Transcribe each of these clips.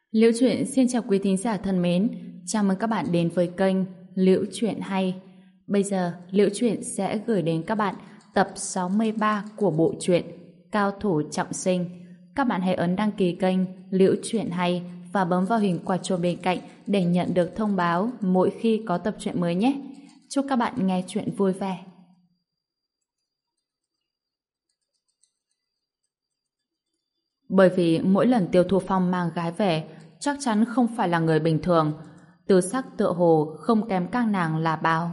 Liễu Chuyện xin chào quý thính giả thân mến, chào mừng các bạn đến với kênh Liễu Chuyện Hay. Bây giờ, Liễu Chuyện sẽ gửi đến các bạn tập 63 của bộ truyện Cao Thủ Trọng Sinh. Các bạn hãy ấn đăng ký kênh Liễu Chuyện Hay và bấm vào hình quả chuông bên cạnh để nhận được thông báo mỗi khi có tập truyện mới nhé. Chúc các bạn nghe truyện vui vẻ. Bởi vì mỗi lần Tiêu Thu Phong mang gái về chắc chắn không phải là người bình thường, tư sắc tựa hồ không kém các nàng là bao.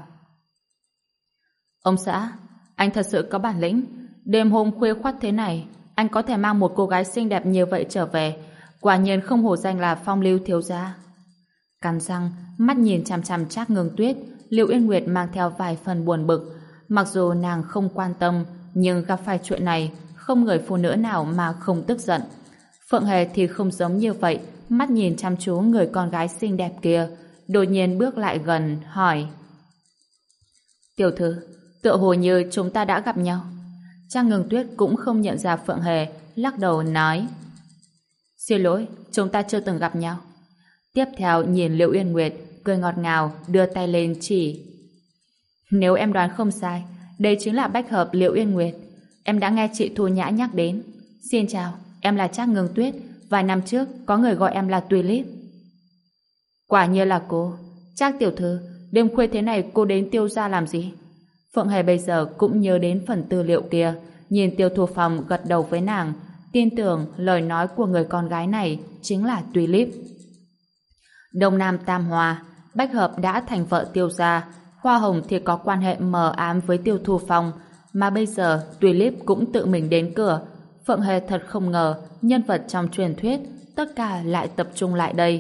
Ông xã, anh thật sự có bản lĩnh. Đêm hôm khuya khoắt thế này anh có thể mang một cô gái xinh đẹp như vậy trở về, quả nhiên không hổ danh là phong lưu thiếu gia. Cắn răng, mắt nhìn chằm chằm Trác Ngưng Tuyết, Liễu Yên Nguyệt mang theo vài phần buồn bực. Mặc dù nàng không quan tâm, nhưng gặp phải chuyện này không người phụ nữ nào mà không tức giận. Phượng Hề thì không giống như vậy, mắt nhìn chăm chú người con gái xinh đẹp kia, đột nhiên bước lại gần, hỏi: Tiểu thư, tựa hồ như chúng ta đã gặp nhau. Trang Ngưng Tuyết cũng không nhận ra Phượng Hề, lắc đầu nói: Xin lỗi, chúng ta chưa từng gặp nhau. Tiếp theo nhìn Liễu Yên Nguyệt, cười ngọt ngào, đưa tay lên chỉ: Nếu em đoán không sai, đây chính là bách hợp Liễu Yên Nguyệt. Em đã nghe chị Thu Nhã nhắc đến. Xin chào, em là Trác Ngưng Tuyết. Vài năm trước có người gọi em là Tulip. Quả nhiên là cô. Trác tiểu thư, đêm khuya thế này cô đến Tiêu gia làm gì? Phượng Hề bây giờ cũng nhớ đến phần tư liệu kia, nhìn Tiêu Thu Phong gật đầu với nàng, tin tưởng lời nói của người con gái này chính là Tulip. Đông Nam Tam Hoa, bách hợp đã thành vợ Tiêu gia, Hoa Hồng thì có quan hệ mờ ám với Tiêu Thu Phong, mà bây giờ Tulip cũng tự mình đến cửa. Phượng Hề thật không ngờ nhân vật trong truyền thuyết tất cả lại tập trung lại đây.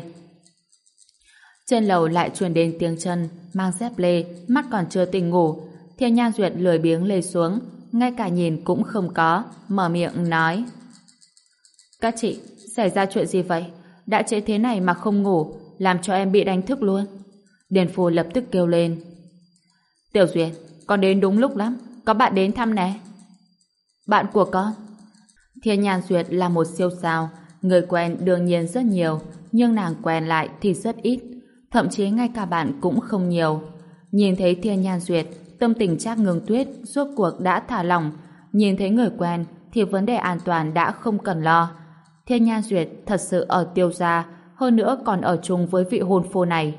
Trên lầu lại truyền đến tiếng chân, mang dép lê, mắt còn chưa tỉnh ngủ. Thiên Nhan Duyệt lười biếng lê xuống, ngay cả nhìn cũng không có, mở miệng nói: Các chị, xảy ra chuyện gì vậy? Đã trễ thế này mà không ngủ, làm cho em bị đánh thức luôn. Điền Phù lập tức kêu lên: Tiểu Duyệt, con đến đúng lúc lắm, có bạn đến thăm nè. Bạn của con? Thiên Nhan Duyệt là một siêu sao, người quen đương nhiên rất nhiều, nhưng nàng quen lại thì rất ít, thậm chí ngay cả bạn cũng không nhiều. Nhìn thấy Thiên Nhan Duyệt, tâm tình Trác Ngưng Tuyết rốt cuộc đã thả lỏng, nhìn thấy người quen thì vấn đề an toàn đã không cần lo. Thiên Nhan Duyệt thật sự ở Tiêu gia, hơn nữa còn ở chung với vị hôn phu này.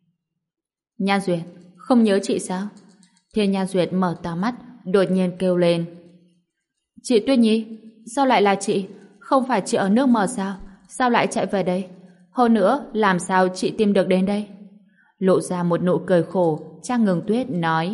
Nhan Duyệt, không nhớ chị sao? Thiên Nhan Duyệt mở to mắt, đột nhiên kêu lên: Chị Tuyết Nhi, sao lại là chị? Không phải chị ở nước mờ sao? Sao lại chạy về đây? Hơn nữa, làm sao chị tìm được đến đây? Lộ ra một nụ cười khổ, Trác Ngưng Tuyết nói: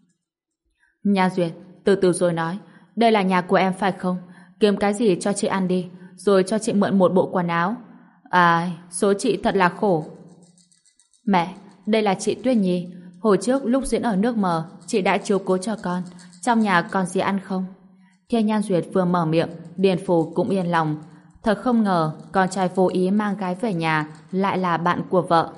Nhan Duyệt, từ từ rồi nói. Đây là nhà của em phải không? Kiếm cái gì cho chị ăn đi, rồi cho chị mượn một bộ quần áo. À, số chị thật là khổ. Mẹ, đây là chị Tuyết Nhi. Hồi trước lúc diễn ở nước mờ, chị đã chiếu cố cho con. Trong nhà còn gì ăn không? Thiên Nhan Duyệt vừa mở miệng, Điền Phù cũng yên lòng. Thật không ngờ con trai vô ý mang gái về nhà lại là bạn của vợ.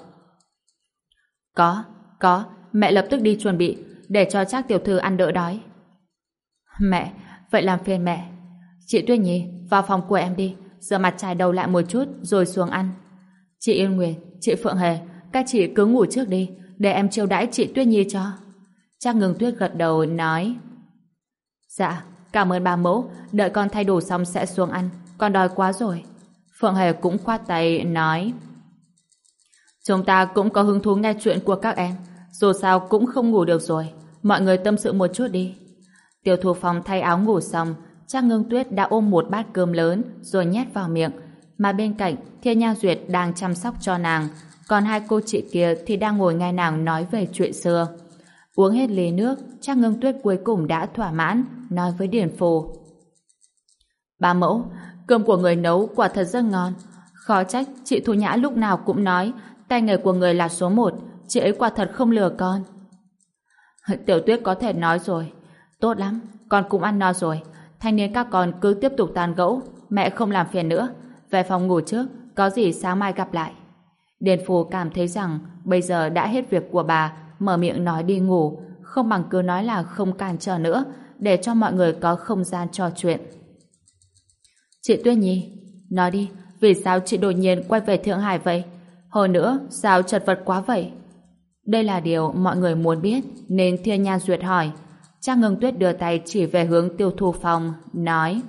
Có, mẹ lập tức đi chuẩn bị để cho Trác tiểu thư ăn đỡ đói. Mẹ, vậy làm phiền mẹ. Chị Tuyết Nhi, vào phòng của em đi, rửa mặt chải đầu lại một chút rồi xuống ăn. Chị Yên Nguyệt, chị Phượng Hề, các chị cứ ngủ trước đi, để em chiêu đãi chị Tuyết Nhi cho. Trác Ngưng Tuyết gật đầu nói: Dạ, cảm ơn bà mẫu, đợi con thay đồ xong sẽ xuống ăn, con đói quá rồi. Phượng Hề cũng khoát tay nói: Chúng ta cũng có hứng thú nghe chuyện của các em, dù sao cũng không ngủ được rồi, mọi người tâm sự một chút đi. Tiêu Thu Phong thay áo ngủ xong, Trác Ngưng Tuyết đã ôm một bát cơm lớn rồi nhét vào miệng, mà bên cạnh Thiên Nhan Duyệt đang chăm sóc cho nàng, còn hai cô chị kia thì đang ngồi nghe nàng nói về chuyện xưa. Uống hết ly nước, Trác Ngưng Tuyết cuối cùng đã thỏa mãn, nói với Điền Phù: Bà mẫu, cơm của người nấu quả thật rất ngon. Khó trách chị Thu Nhã lúc nào cũng nói tay nghề của người là số 1, chị ấy quả thật không lừa con. Tiểu Tuyết có thể nói rồi. Tốt lắm, con cũng ăn no rồi. Thanh niên các con cứ tiếp tục tán gẫu, mẹ không làm phiền nữa. Về phòng ngủ trước, có gì sáng mai gặp lại. Điền Phù cảm thấy rằng bây giờ đã hết việc của bà, mở miệng nói đi ngủ, không bằng cứ nói là không cản trở nữa, để cho mọi người có không gian trò chuyện. Chị Tuyết Nhi, nói đi, Vì sao chị đột nhiên quay về Thượng Hải vậy? Hơn nữa, sao chật vật quá vậy? Đây là điều mọi người muốn biết, nên Thiên Nhan Duyệt hỏi. Trang Ngưng Tuyết đưa tay chỉ về hướng Tiêu Thu Phong, nói: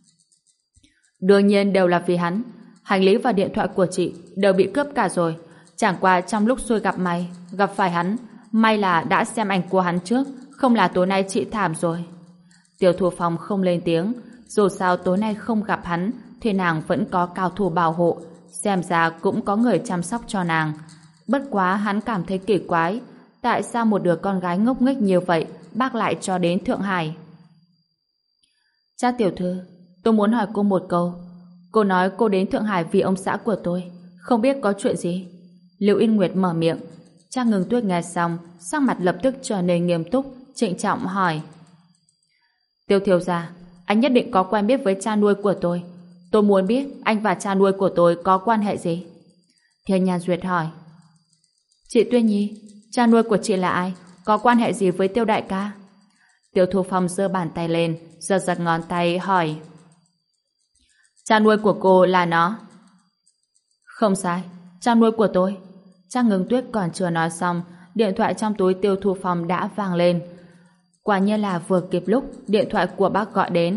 đương nhiên đều là vì hắn. Hành lý và điện thoại của chị đều bị cướp cả rồi. Chẳng qua trong lúc xui gặp may, gặp phải hắn, may là đã xem ảnh của hắn trước, không là tối nay chị thảm rồi. Tiêu Thu Phong không lên tiếng, dù sao tối nay không gặp hắn thì nàng vẫn có cao thủ bảo hộ, xem ra cũng có người chăm sóc cho nàng. Bất quá hắn cảm thấy kỳ quái, tại sao một đứa con gái ngốc nghếch như vậy bác lại cho đến Thượng Hải? Cha tiểu thư, tôi muốn hỏi cô một câu. Cô nói cô đến Thượng Hải vì ông xã của tôi, không biết có chuyện gì? Lưu Yên Nguyệt mở miệng. Trang Ngưng Tuyết nghe xong, sắc mặt lập tức trở nên nghiêm túc, trịnh trọng hỏi: Tiêu thiếu gia, anh nhất định có quen biết với cha nuôi của tôi. Tôi muốn biết anh và cha nuôi của tôi có quan hệ gì? Thiên Nhan Duyệt hỏi: Chị Tuyên Nhi, cha nuôi của chị là ai? Có quan hệ gì với Tiêu đại ca? Tiêu Thu Phong giơ bàn tay lên, giật giật ngón tay hỏi: Cha nuôi của cô là nó? Không sai, cha nuôi của tôi. Trang Ngưng Tuyết còn chưa nói xong, điện thoại trong túi Tiêu Thu Phong đã vang lên. Quả nhiên là vừa kịp lúc điện thoại của bác gọi đến.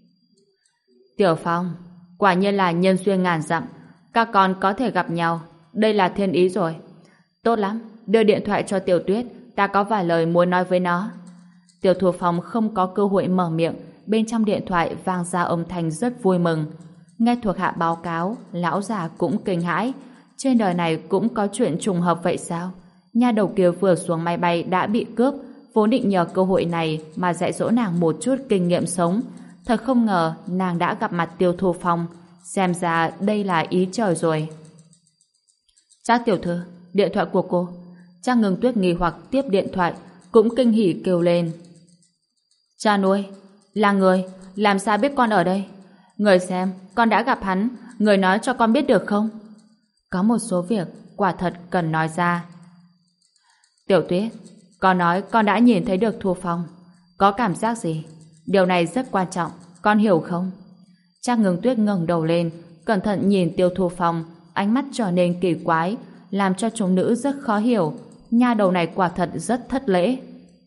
Tiểu Phong, quả nhiên là nhân duyên ngàn dặm, các con có thể gặp nhau, đây là thiên ý rồi. Tốt lắm, đưa điện thoại cho Tiểu Tuyết, ta có vài lời muốn nói với nó. Tiêu Thu Phong không có cơ hội mở miệng, bên trong điện thoại vang ra âm thanh rất vui mừng. Nghe thuộc hạ báo cáo, lão già cũng kinh hãi. Trên đời này cũng có chuyện trùng hợp vậy sao? Nha đầu kia vừa xuống máy bay đã bị cướp, vốn định nhờ cơ hội này mà dạy dỗ nàng một chút kinh nghiệm sống. Thật không ngờ nàng đã gặp mặt Tiêu Thu Phong. Xem ra đây là ý trời rồi. Trác tiểu thư, điện thoại của cô. Trang Ngưng Tuyết nghi hoặc tiếp điện thoại, cũng kinh hỉ kêu lên: Cha nuôi, là người, làm sao biết con ở đây? Người xem, con đã gặp hắn, người nói cho con biết được không? Có một số việc quả thật cần nói ra. Tiểu Tuyết, con nói con đã nhìn thấy được Thu Phong. Có cảm giác gì? Điều này rất quan trọng, con hiểu không? Trang Ngưng Tuyết ngẩng đầu lên, cẩn thận nhìn Tiêu Thu Phong, ánh mắt trở nên kỳ quái, làm cho chúng nữ rất khó hiểu. Nha đầu này quả thật rất thất lễ.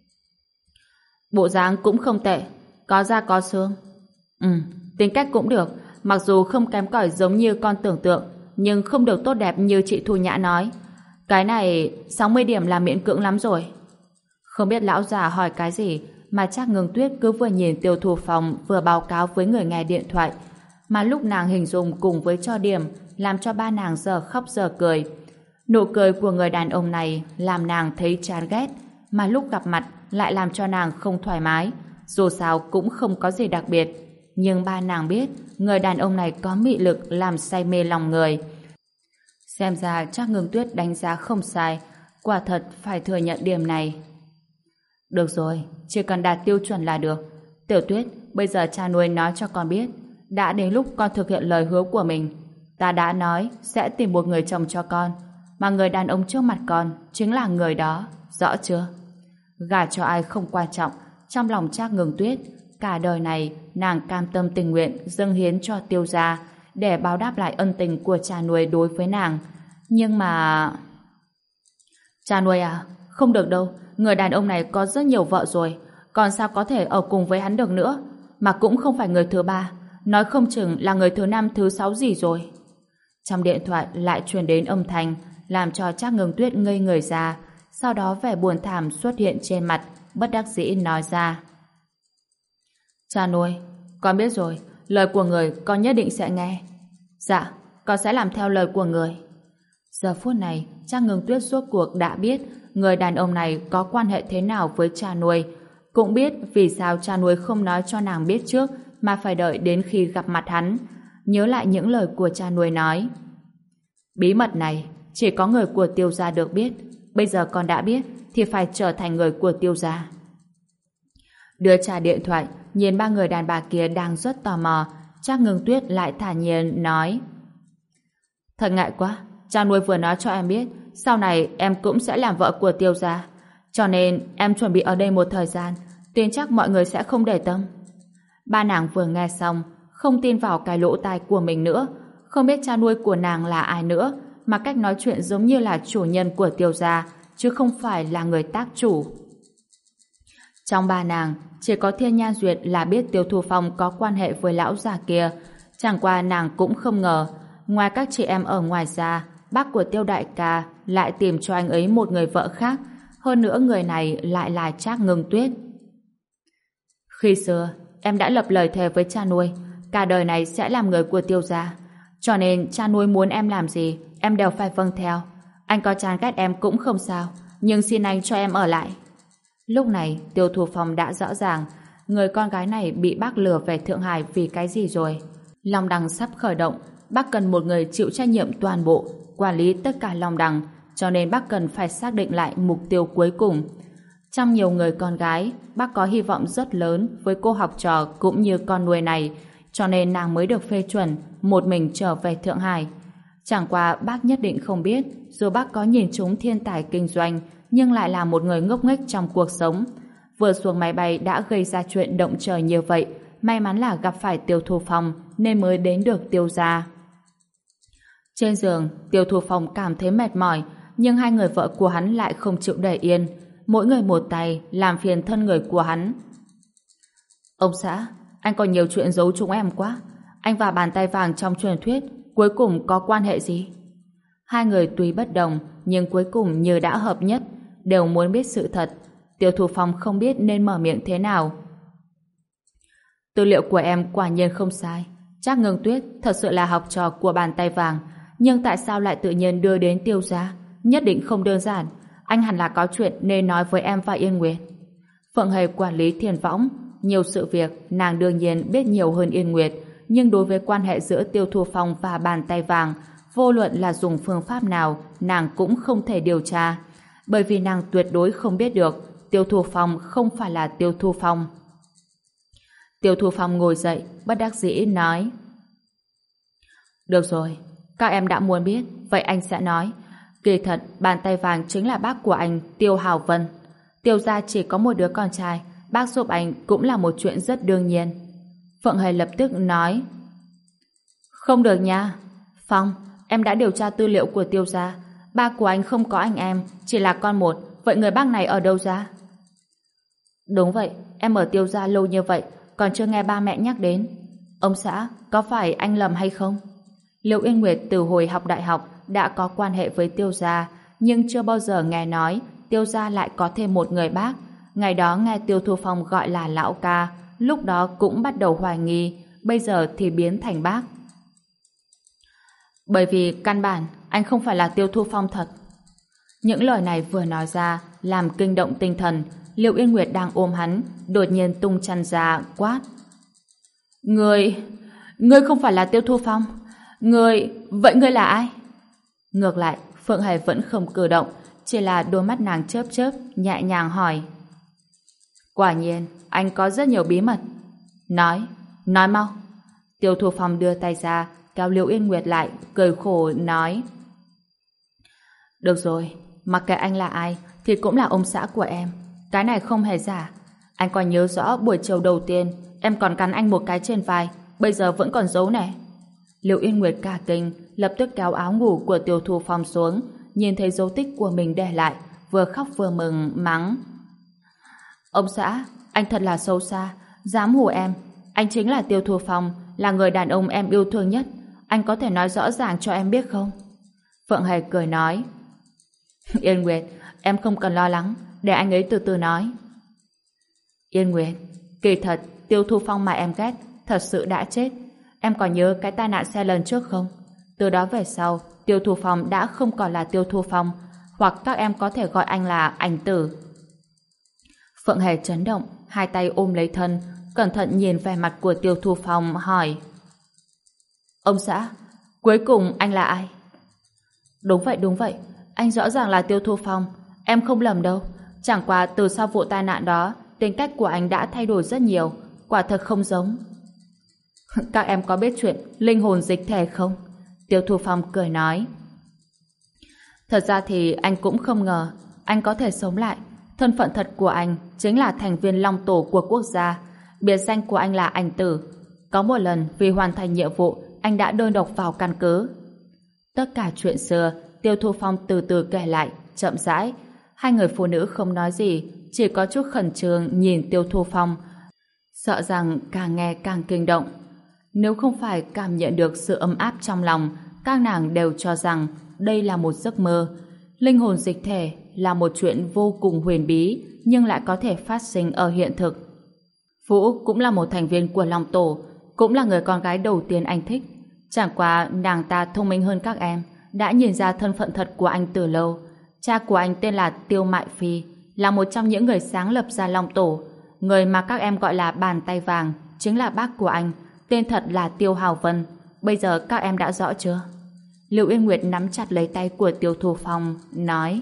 Bộ dáng cũng không tệ, có da có xương. Tính cách cũng được, mặc dù không kém cỏi giống như con tưởng tượng, nhưng không được tốt đẹp như chị Thu Nhã nói. Cái này 60 điểm là miễn cưỡng lắm rồi. Không biết lão già hỏi cái gì mà Trác Ngưng Tuyết cứ vừa nhìn Tiêu Thu Phong vừa báo cáo với người nghe điện thoại, mà lúc nàng hình dung cùng với cho điểm làm cho ba nàng giờ khóc giờ cười. Nụ cười của người đàn ông này làm nàng thấy chán ghét, mà lúc gặp mặt lại làm cho nàng không thoải mái. Dù sao cũng không có gì đặc biệt, nhưng ba nàng biết người đàn ông này có mị lực làm say mê lòng người. Xem ra Trác Ngưng Tuyết đánh giá không sai, quả thật phải thừa nhận điểm này. Được rồi, chỉ cần đạt tiêu chuẩn là được. Tiểu Tuyết, bây giờ cha nuôi nói cho con biết, đã đến lúc con thực hiện lời hứa của mình. Ta đã nói sẽ tìm một người chồng cho con, mà người đàn ông trước mặt con chính là người đó, rõ chưa? Gả cho ai không quan trọng, trong lòng Trác Ngưng Tuyết, cả đời này nàng cam tâm tình nguyện dâng hiến cho Tiêu gia để báo đáp lại ân tình của cha nuôi đối với nàng. Nhưng mà... Cha nuôi à, không được đâu, người đàn ông này có rất nhiều vợ rồi, còn sao có thể ở cùng với hắn được nữa, mà cũng không phải người thứ ba, nói không chừng là người thứ năm thứ sáu gì rồi. Trong điện thoại lại truyền đến âm thanh làm cho Trác Ngưng Tuyết ngây người ra, sau đó vẻ buồn thảm xuất hiện trên mặt, bất đắc dĩ nói ra: Cha nuôi, con biết rồi, lời của người con nhất định sẽ nghe. Dạ, con sẽ làm theo lời của người. Giờ phút này, Trác Ngưng Tuyết rốt cuộc đã biết người đàn ông này có quan hệ thế nào với cha nuôi, cũng biết vì sao cha nuôi không nói cho nàng biết trước mà phải đợi đến khi gặp mặt hắn. Nhớ lại những lời của cha nuôi nói: bí mật này chỉ có người của Tiêu gia được biết, bây giờ con đã biết thì phải trở thành người của Tiêu gia. Đưa trả điện thoại, nhìn ba người đàn bà kia đang rất tò mò, Trác Ngưng Tuyết lại thản nhiên nói: thật ngại quá, cha nuôi vừa nói cho em biết sau này em cũng sẽ làm vợ của Tiêu gia, cho nên em chuẩn bị ở đây một thời gian, tin chắc mọi người sẽ không để tâm. Ba nàng vừa nghe xong không tin vào cái lỗ tai của mình nữa, Không biết cha nuôi của nàng là ai nữa, mà cách nói chuyện giống như là chủ nhân của Tiêu gia, chứ không phải là người tác chủ. Trong ba nàng, chỉ có Thiên Nha Duyệt là biết Tiêu Thu Phong có quan hệ với lão già kia. Chẳng qua nàng cũng không ngờ, ngoài các chị em ở ngoài ra, bác của Tiêu đại ca lại tìm cho anh ấy một người vợ khác, hơn nữa người này lại là Trác Ngưng Tuyết. Khi xưa, em đã lập lời thề với cha nuôi, cả đời này sẽ làm người của Tiêu gia. Cho nên cha nuôi muốn em làm gì, em đều phải vâng theo. Anh có chán ghét em cũng không sao, nhưng xin anh cho em ở lại. Lúc này, Tiêu Thu Phong đã rõ ràng người con gái này bị bác lừa về Thượng Hải vì cái gì rồi. Long Đằng sắp khởi động, bác cần một người chịu trách nhiệm toàn bộ, quản lý tất cả Long Đằng, cho nên bác cần phải xác định lại mục tiêu cuối cùng. Trong nhiều người con gái, bác có hy vọng rất lớn với cô học trò cũng như con nuôi này, cho nên nàng mới được phê chuẩn một mình trở về Thượng Hải. Chẳng qua bác nhất định không biết, dù bác có nhìn trúng thiên tài kinh doanh, nhưng lại là một người ngốc nghếch trong cuộc sống. Vừa xuống máy bay đã gây ra chuyện động trời như vậy, may mắn là gặp phải Tiêu Thu Phong nên mới đến được Tiêu gia. Trên giường, Tiêu Thu Phong cảm thấy mệt mỏi, nhưng hai người vợ của hắn lại không chịu để yên, mỗi người một tay làm phiền thân người của hắn. Ông xã, anh có nhiều chuyện giấu chúng em quá. Anh và bàn tay vàng trong truyền thuyết cuối cùng có quan hệ gì? Hai người tuy bất đồng nhưng cuối cùng như đã hợp nhất, đều muốn biết sự thật. Tiêu Thu Phong không biết nên mở miệng thế nào. Tư liệu của em quả nhiên không sai. Trác Ngưng Tuyết thật sự là học trò của bàn tay vàng, nhưng tại sao lại tự nhiên đưa đến Tiêu gia? Nhất định không đơn giản. Anh hẳn là có chuyện nên nói với em và Yên Nguyệt. Phượng Hề quản lý Thiên Võng, nhiều sự việc nàng đương nhiên biết nhiều hơn Yên Nguyệt, nhưng đối với quan hệ giữa Tiêu Thu Phong và bàn tay vàng, vô luận là dùng phương pháp nào, nàng cũng không thể điều tra, bởi vì nàng tuyệt đối không biết được Tiêu Thu Phong không phải là Tiêu Thu Phong. Tiêu Thu Phong ngồi dậy, bất đắc dĩ nói: Được rồi, các em đã muốn biết, vậy anh sẽ nói. Kỳ thật, bàn tay vàng chính là bác của anh, Tiêu Hào Vân. Tiêu gia chỉ có một đứa con trai, bác giúp anh cũng là một chuyện rất đương nhiên. Phượng Hề lập tức nói: Không được nha. Phong, em đã điều tra tư liệu của Tiêu gia. Ba của anh không có anh em, chỉ là con một. Vậy người bác này ở đâu ra? Đúng vậy, em ở Tiêu gia lâu như vậy, còn chưa nghe ba mẹ nhắc đến. Ông xã, có phải anh lầm hay không? Liệu Yên Nguyệt từ hồi học đại học đã có quan hệ với Tiêu gia, nhưng chưa bao giờ nghe nói Tiêu gia lại có thêm một người bác. Ngày đó nghe Tiêu Thu Phong gọi là lão ca, lúc đó cũng bắt đầu hoài nghi, bây giờ thì biến thành bác. Bởi vì căn bản anh không phải là Tiêu Thu Phong thật. Những lời này vừa nói ra làm kinh động tinh thần. Liệu Yên Nguyệt đang ôm hắn đột nhiên tung chăn ra quát: Ngươi không phải là Tiêu Thu Phong. Vậy ngươi là ai? Ngược lại, Phượng Hề vẫn không cử động, chỉ là đôi mắt nàng chớp chớp, nhẹ nhàng hỏi: Quả nhiên, anh có rất nhiều bí mật. Nói mau. Tiêu Thu Phong đưa tay ra, kéo Liễu Yên Nguyệt lại, cười khổ nói: Được rồi, mặc kệ anh là ai, thì cũng là ông xã của em. Cái này không hề giả. Anh còn nhớ rõ buổi chiều đầu tiên, em còn cắn anh một cái trên vai, bây giờ vẫn còn giấu nè. Liễu Yên Nguyệt cả kinh, lập tức kéo áo ngủ của Tiêu Thu Phong xuống, nhìn thấy dấu tích của mình để lại, vừa khóc vừa mừng, mắng: Ông xã, anh thật là xấu xa, dám hù em. Anh chính là Tiêu Thu Phong, là người đàn ông em yêu thương nhất. Anh có thể nói rõ ràng cho em biết không? Phượng Hề cười nói: Yên Nguyệt, em không cần lo lắng, để anh ấy từ từ nói. Yên Nguyệt, kỳ thật Tiêu Thu Phong mà em ghét thật sự đã chết. Em còn nhớ cái tai nạn xe lần trước không? Từ đó về sau, Tiêu Thu Phong đã không còn là Tiêu Thu Phong, hoặc các em có thể gọi anh là Ảnh Tử. Phượng Hề chấn động, hai tay ôm lấy thân, cẩn thận nhìn vẻ mặt của Tiêu Thu Phong, hỏi: Ông xã, cuối cùng anh là ai? Đúng vậy, anh rõ ràng là Tiêu Thu Phong, em không lầm đâu. Chẳng qua từ sau vụ tai nạn đó, tính cách của anh đã thay đổi rất nhiều, quả thật không giống. Các em có biết chuyện linh hồn dịch thể không? Tiêu Thu Phong cười nói: Thật ra thì anh cũng không ngờ anh có thể sống lại. Thân phận thật của anh chính là thành viên Long Tổ của quốc gia. Biệt danh của anh là Ảnh Tử. Có một lần vì hoàn thành nhiệm vụ anh đã đơn độc vào căn cứ. Tất cả chuyện xưa, Tiêu Thu Phong từ từ kể lại, chậm rãi. Hai người phụ nữ không nói gì, chỉ có chút khẩn trương nhìn Tiêu Thu Phong, sợ rằng càng nghe càng kinh động. Nếu không phải cảm nhận được sự ấm áp trong lòng, các nàng đều cho rằng đây là một giấc mơ. Linh hồn dịch thể là một chuyện vô cùng huyền bí, nhưng lại có thể phát sinh ở hiện thực. Vũ cũng là một thành viên của Long Tổ, cũng là người con gái đầu tiên anh thích. Chẳng qua nàng ta thông minh hơn các em, đã nhìn ra thân phận thật của anh từ lâu. Cha của anh tên là Tiêu Mại Phi, là một trong những người sáng lập ra Long Tổ. Người mà các em gọi là bàn tay vàng chính là bác của anh, tên thật là Tiêu Hào Vân. Bây giờ các em đã rõ chưa? Lưu Yên Nguyệt nắm chặt lấy tay của Tiêu Thu Phong, nói: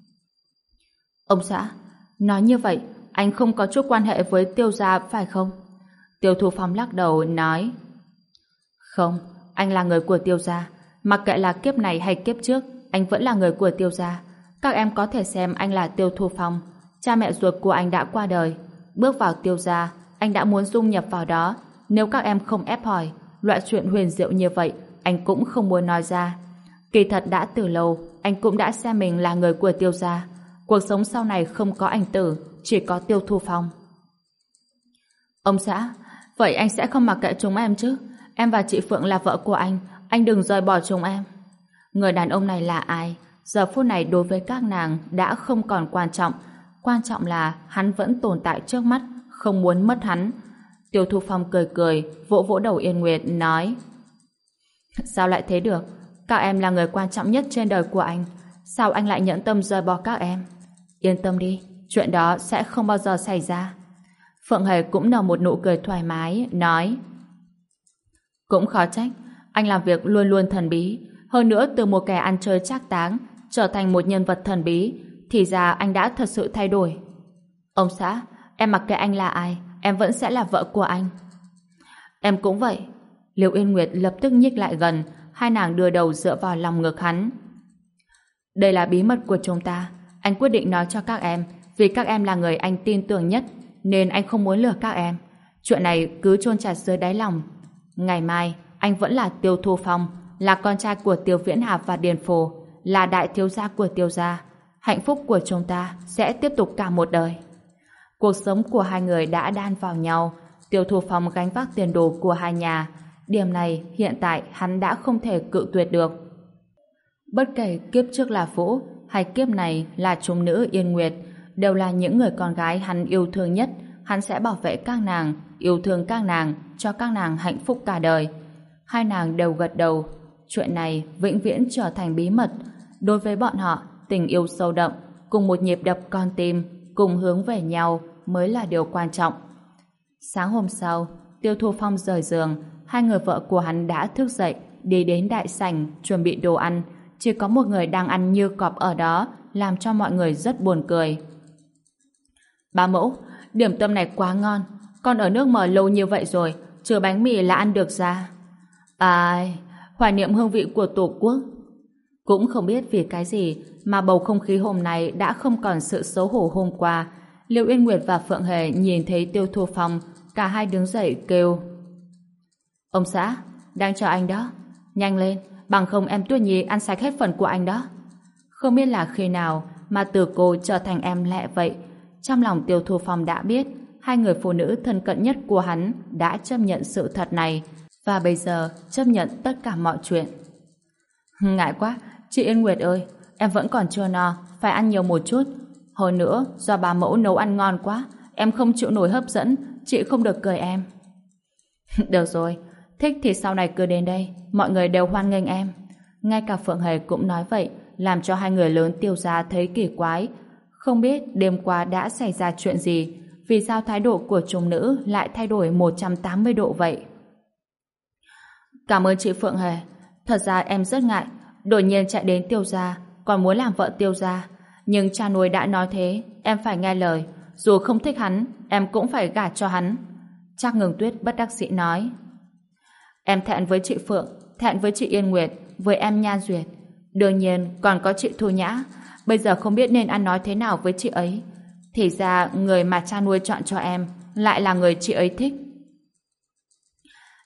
Ông xã, nói như vậy, anh không có chút quan hệ với Tiêu gia phải không? Tiêu Thu Phong lắc đầu, nói: Không, anh là người của Tiêu gia. Mặc kệ là kiếp này hay kiếp trước, anh vẫn là người của Tiêu gia. Các em có thể xem anh là Tiêu Thu Phong. Cha mẹ ruột của anh đã qua đời. Bước vào Tiêu gia, anh đã muốn dung nhập vào đó. Nếu các em không ép hỏi, loại chuyện huyền diệu như vậy, anh cũng không muốn nói ra. Kỳ thật đã từ lâu, anh cũng đã xem mình là người của Tiêu gia. Cuộc sống sau này không có anh Tử, chỉ có Tiêu Thu Phong. Ông xã, vậy anh sẽ không mặc kệ chúng em chứ? Em và chị Phượng là vợ của anh đừng rời bỏ chúng em. Người đàn ông này là ai? Giờ phút này đối với các nàng đã không còn quan trọng là hắn vẫn tồn tại trước mắt, không muốn mất hắn. Tiêu Thu Phong cười cười, vỗ vỗ đầu Yên Nguyệt, nói: Sao lại thế được? Các em là người quan trọng nhất trên đời của anh. Sao anh lại nhẫn tâm rời bỏ các em? Yên tâm đi, chuyện đó sẽ không bao giờ xảy ra. Phượng Hề cũng nở một nụ cười thoải mái, nói: Cũng khó trách, anh làm việc luôn luôn thần bí. Hơn nữa từ một kẻ ăn chơi trác táng trở thành một nhân vật thần bí, thì ra anh đã thật sự thay đổi. Ông xã, em mặc kệ anh là ai, em vẫn sẽ là vợ của anh. Em cũng vậy. Liễu Yên Nguyệt lập tức nhích lại gần, hai nàng đưa đầu dựa vào lòng ngực hắn. Đây là bí mật của chúng ta, anh quyết định nói cho các em, vì các em là người anh tin tưởng nhất, nên anh không muốn lừa các em. Chuyện này cứ chôn chặt dưới đáy lòng. Ngày mai, anh vẫn là Tiêu Thu Phong, là con trai của Tiêu Viễn Hà và Điền Phổ, là đại thiếu gia của Tiêu gia. Hạnh phúc của chúng ta sẽ tiếp tục cả một đời. Cuộc sống của hai người đã đan vào nhau. Tiêu Thu Phong gánh vác tiền đồ của hai nhà. Điểm này hiện tại hắn đã không thể cự tuyệt được. Bất kể kiếp trước là Vũ hay kiếp này là chúng nữ Yên Nguyệt, đều là những người con gái hắn yêu thương nhất. Hắn sẽ bảo vệ các nàng, yêu thương các nàng, cho các nàng hạnh phúc cả đời. Hai nàng đều gật đầu. Chuyện này vĩnh viễn trở thành bí mật. Đối với bọn họ, tình yêu sâu đậm, cùng một nhịp đập con tim, cùng hướng về nhau mới là điều quan trọng. Sáng hôm sau, Tiêu Thu Phong rời giường, hai người vợ của hắn đã thức dậy, đi đến đại sảnh chuẩn bị đồ ăn. Chỉ có một người đang ăn như cọp ở đó, làm cho mọi người rất buồn cười. Bá mẫu, điểm tâm này quá ngon, con ở nước mở lâu như vậy rồi, trừ bánh mì là ăn được ra. Ai, hoài niệm hương vị của Tổ quốc. Cũng không biết vì cái gì mà bầu không khí hôm nay đã không còn sự xấu hổ hôm qua. Liễu Yên Nguyệt và Phượng Hề nhìn thấy Tiêu Thu Phong, cả hai đứng dậy kêu: Ông xã, đang chờ anh đó. Nhanh lên, bằng không em Tuyết Nhi ăn sạch hết phần của anh đó. Không biết là khi nào mà từ cô trở thành em lẹ vậy. Trong lòng Tiêu Thu Phong đã biết hai người phụ nữ thân cận nhất của hắn đã chấp nhận sự thật này, và bây giờ chấp nhận tất cả mọi chuyện. Ngại quá, chị Yên Nguyệt ơi, em vẫn còn chưa no, phải ăn nhiều một chút. Hơn nữa, do bà mẫu nấu ăn ngon quá, em không chịu nổi hấp dẫn, chị không được cười em. Được rồi, thích thì sau này cứ đến đây, mọi người đều hoan nghênh em. Ngay cả Phượng Hề cũng nói vậy, làm cho hai người lớn Tiêu gia thấy kỳ quái. Không biết đêm qua đã xảy ra chuyện gì, vì sao thái độ của chúng nữ lại thay đổi 180 độ vậy? Cảm ơn chị Phượng Hề. Thật ra em rất ngại, đột nhiên chạy đến Tiêu gia, còn muốn làm vợ Tiêu gia. Nhưng cha nuôi đã nói thế, em phải nghe lời. Dù không thích hắn, em cũng phải gả cho hắn. Trác Ngừng Tuyết bất đắc dĩ nói. Em thẹn với chị Phượng, thẹn với chị Yên Nguyệt, với em Nhan Duyệt. Đương nhiên còn có chị Thu Nhã. Bây giờ không biết nên ăn nói thế nào với chị ấy. Thì ra người mà cha nuôi chọn cho em lại là người chị ấy thích.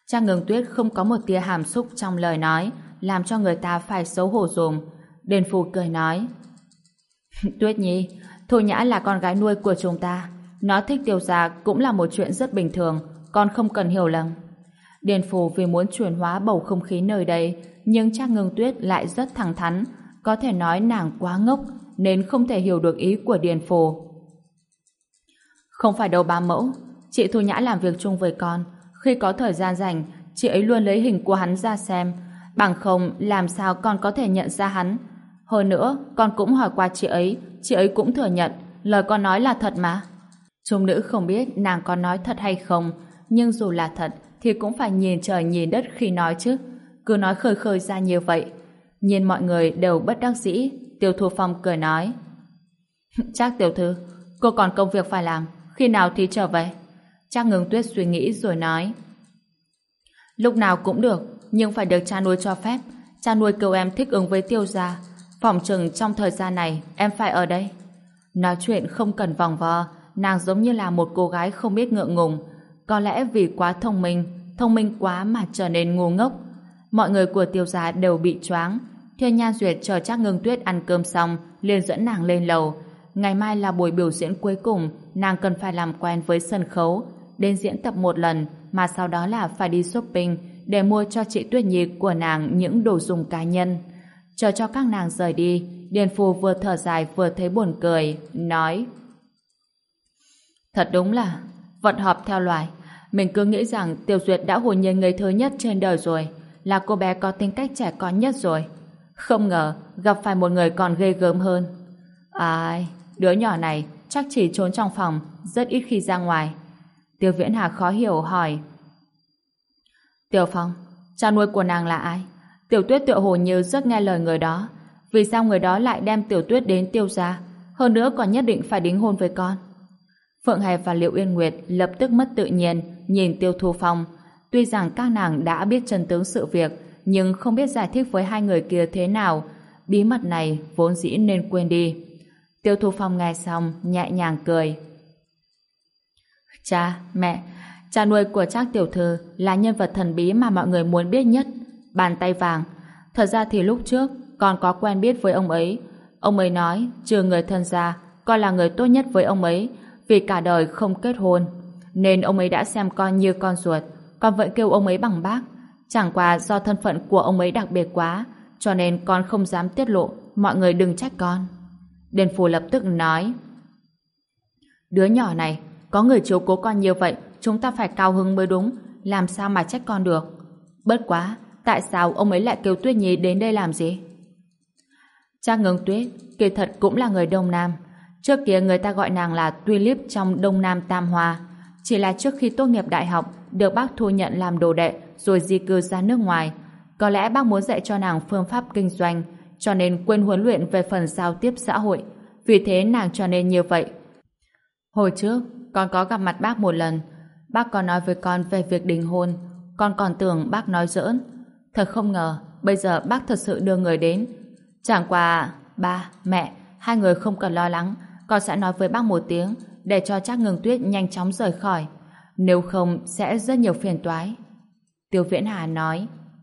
Trang Ngưng Tuyết không có một tia hàm xúc trong lời nói, làm cho người ta phải xấu hổ dùm. Điền Phù cười nói: Tuyết Nhi, Thu Nhã là con gái nuôi của chúng ta. Nó thích Tiêu gia cũng là một chuyện rất bình thường, con không cần hiểu lầm. Điền Phù vì muốn chuyển hóa bầu không khí nơi đây, nhưng Trang Ngưng Tuyết lại rất thẳng thắn, có thể nói nàng quá ngốc nên không thể hiểu được ý của Điền Phù. Không phải đâu bá mẫu, chị Thu Nhã làm việc chung với con, khi có thời gian rảnh, chị ấy luôn lấy hình của hắn ra xem, bằng không làm sao con có thể nhận ra hắn. Hơn nữa, con cũng hỏi qua chị ấy cũng thừa nhận, lời con nói là thật mà. Trung nữ không biết nàng có nói thật hay không, nhưng dù là thật thì cũng phải nhìn trời nhìn đất khi nói chứ, cứ nói khơi khơi ra như vậy. Nhìn mọi người đều bất đắc dĩ, Tiêu Thu Phong cười nói: Trác tiểu thư, cô còn công việc phải làm, khi nào thì trở về? Trác Ngưng Tuyết suy nghĩ rồi nói: Lúc nào cũng được, nhưng phải được cha nuôi cho phép. Cha nuôi kêu em thích ứng với Tiêu gia, phỏng chừng trong thời gian này em phải ở đây. Nói chuyện không cần vòng vo, nàng giống như là một cô gái không biết ngượng ngùng, có lẽ vì quá thông minh quá mà trở nên ngu ngốc. Mọi người của Tiêu gia đều bị choáng. Thiên Nhan Duyệt chờ Trác Ngưng Tuyết ăn cơm xong liền dẫn nàng lên lầu. Ngày mai là buổi biểu diễn cuối cùng, nàng cần phải làm quen với sân khấu, đến diễn tập một lần, mà sau đó là phải đi shopping để mua cho chị Tuyết Nhi của nàng những đồ dùng cá nhân. Chờ cho các nàng rời đi, Điền Phù vừa thở dài vừa thấy buồn cười, nói: Thật đúng là vận hợp theo loài. Mình cứ nghĩ rằng Tiểu Duyệt đã hồn nhiên ngây thơ nhất trên đời rồi, là cô bé có tính cách trẻ con nhất rồi. Không ngờ gặp phải một người còn ghê gớm hơn. Ai, đứa nhỏ này chắc chỉ trốn trong phòng, rất ít khi ra ngoài. Tiêu Viễn Hà khó hiểu hỏi: Tiểu Phong, cha nuôi của nàng là ai? Tiểu Tuyết tựa hồ như rất nghe lời người đó. Vì sao người đó lại đem Tiểu Tuyết đến Tiêu gia, hơn nữa còn nhất định phải đính hôn với con? Phượng Hề và Liệu Yên Nguyệt lập tức mất tự nhiên nhìn Tiêu Thu Phong. Tuy rằng các nàng đã biết chân tướng sự việc, nhưng không biết giải thích với hai người kia thế nào. Bí mật này vốn dĩ nên quên đi. Tiêu Thu Phong nghe xong nhẹ nhàng cười: Cha, mẹ, cha nuôi của Trác tiểu thư là nhân vật thần bí mà mọi người muốn biết nhất, bàn tay vàng. Thật ra thì lúc trước con có quen biết với ông ấy. Ông ấy nói trừ người thân ra, con là người tốt nhất với ông ấy, vì cả đời không kết hôn, nên ông ấy đã xem con như con ruột. Con vẫn kêu ông ấy bằng bác. Chẳng qua do thân phận của ông ấy đặc biệt quá, cho nên con không dám tiết lộ, mọi người đừng trách con. Điền Phù lập tức nói: Đứa nhỏ này, có người chiếu cố con như vậy, chúng ta phải cao hứng mới đúng, làm sao mà trách con được. Bất quá, tại sao ông ấy lại kêu Tuyết Nhi đến đây làm gì? Trác Ngưng Tuyết kỳ thật cũng là người Đông Nam. Trước kia người ta gọi nàng là Tulip trong Đông Nam Tam Hoa. Chỉ là trước khi tốt nghiệp đại học được bác thu nhận làm đồ đệ rồi di cư ra nước ngoài. Có lẽ bác muốn dạy cho nàng phương pháp kinh doanh, cho nên quên huấn luyện về phần giao tiếp xã hội. Vì thế nàng cho nên như vậy. Hồi trước con có gặp mặt bác một lần. Bác có nói với con về việc đính hôn. Con còn tưởng bác nói giỡn. Thật không ngờ bây giờ bác thật sự đưa người đến. Chẳng qua ba, mẹ, hai người không cần lo lắng, con sẽ nói với bác một tiếng để cho Trác Ngưng Tuyết nhanh chóng rời khỏi, nếu không sẽ rất nhiều phiền toái. Tiêu Viễn Hà nói: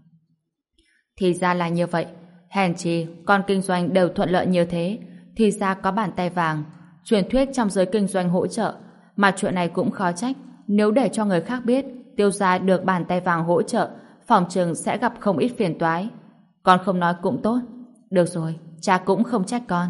Thì ra là như vậy, hèn chi con kinh doanh đều thuận lợi như thế, thì ra có bàn tay vàng. Truyền thuyết trong giới kinh doanh hỗ trợ, mà chuyện này cũng khó trách, nếu để cho người khác biết Tiêu gia được bàn tay vàng hỗ trợ, phòng chừng sẽ gặp không ít phiền toái. Con không nói cũng tốt. Được rồi, cha cũng không trách con.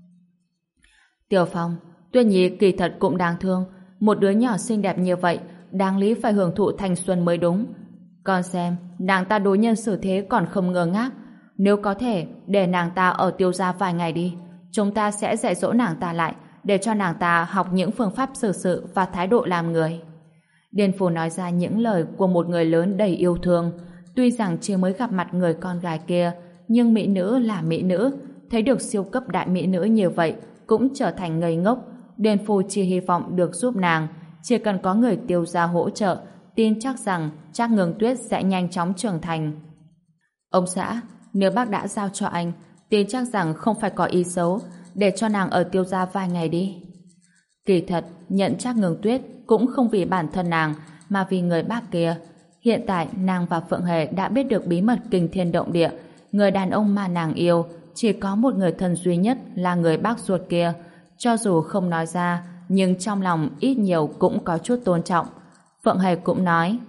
Tiểu Phong, Tuyết Nhi kỳ thật cũng đáng thương. Một đứa nhỏ xinh đẹp như vậy, đáng lý phải hưởng thụ thanh xuân mới đúng. Con xem, nàng ta đối nhân xử thế còn không ngơ ngác. Nếu có thể, để nàng ta ở Tiêu gia vài ngày đi. Chúng ta sẽ dạy dỗ nàng ta lại, để cho nàng ta học những phương pháp xử sự và thái độ làm người. Điền Phù nói ra những lời của một người lớn đầy yêu thương. Tuy rằng chỉ mới gặp mặt người con gái kia, nhưng mỹ nữ là mỹ nữ, thấy được siêu cấp đại mỹ nữ như vậy cũng trở thành ngây ngốc. Điền Phù chỉ hy vọng được giúp nàng, chỉ cần có người Tiêu gia hỗ trợ, tin chắc rằng Trác Ngưng Tuyết sẽ nhanh chóng trưởng thành. Ông xã, nếu bác đã giao cho anh, tin chắc rằng không phải có ý xấu, để cho nàng ở Tiêu gia vài ngày đi. Kỳ thật, nhận Trác Ngưng Tuyết cũng không vì bản thân nàng, mà vì người bác kia. Hiện tại nàng và Phượng Hề đã biết được bí mật kinh thiên động địa. Người đàn ông mà nàng yêu chỉ có một người thân duy nhất là người bác ruột kia. Cho dù không nói ra, nhưng trong lòng ít nhiều cũng có chút tôn trọng. Phượng Hề cũng nói: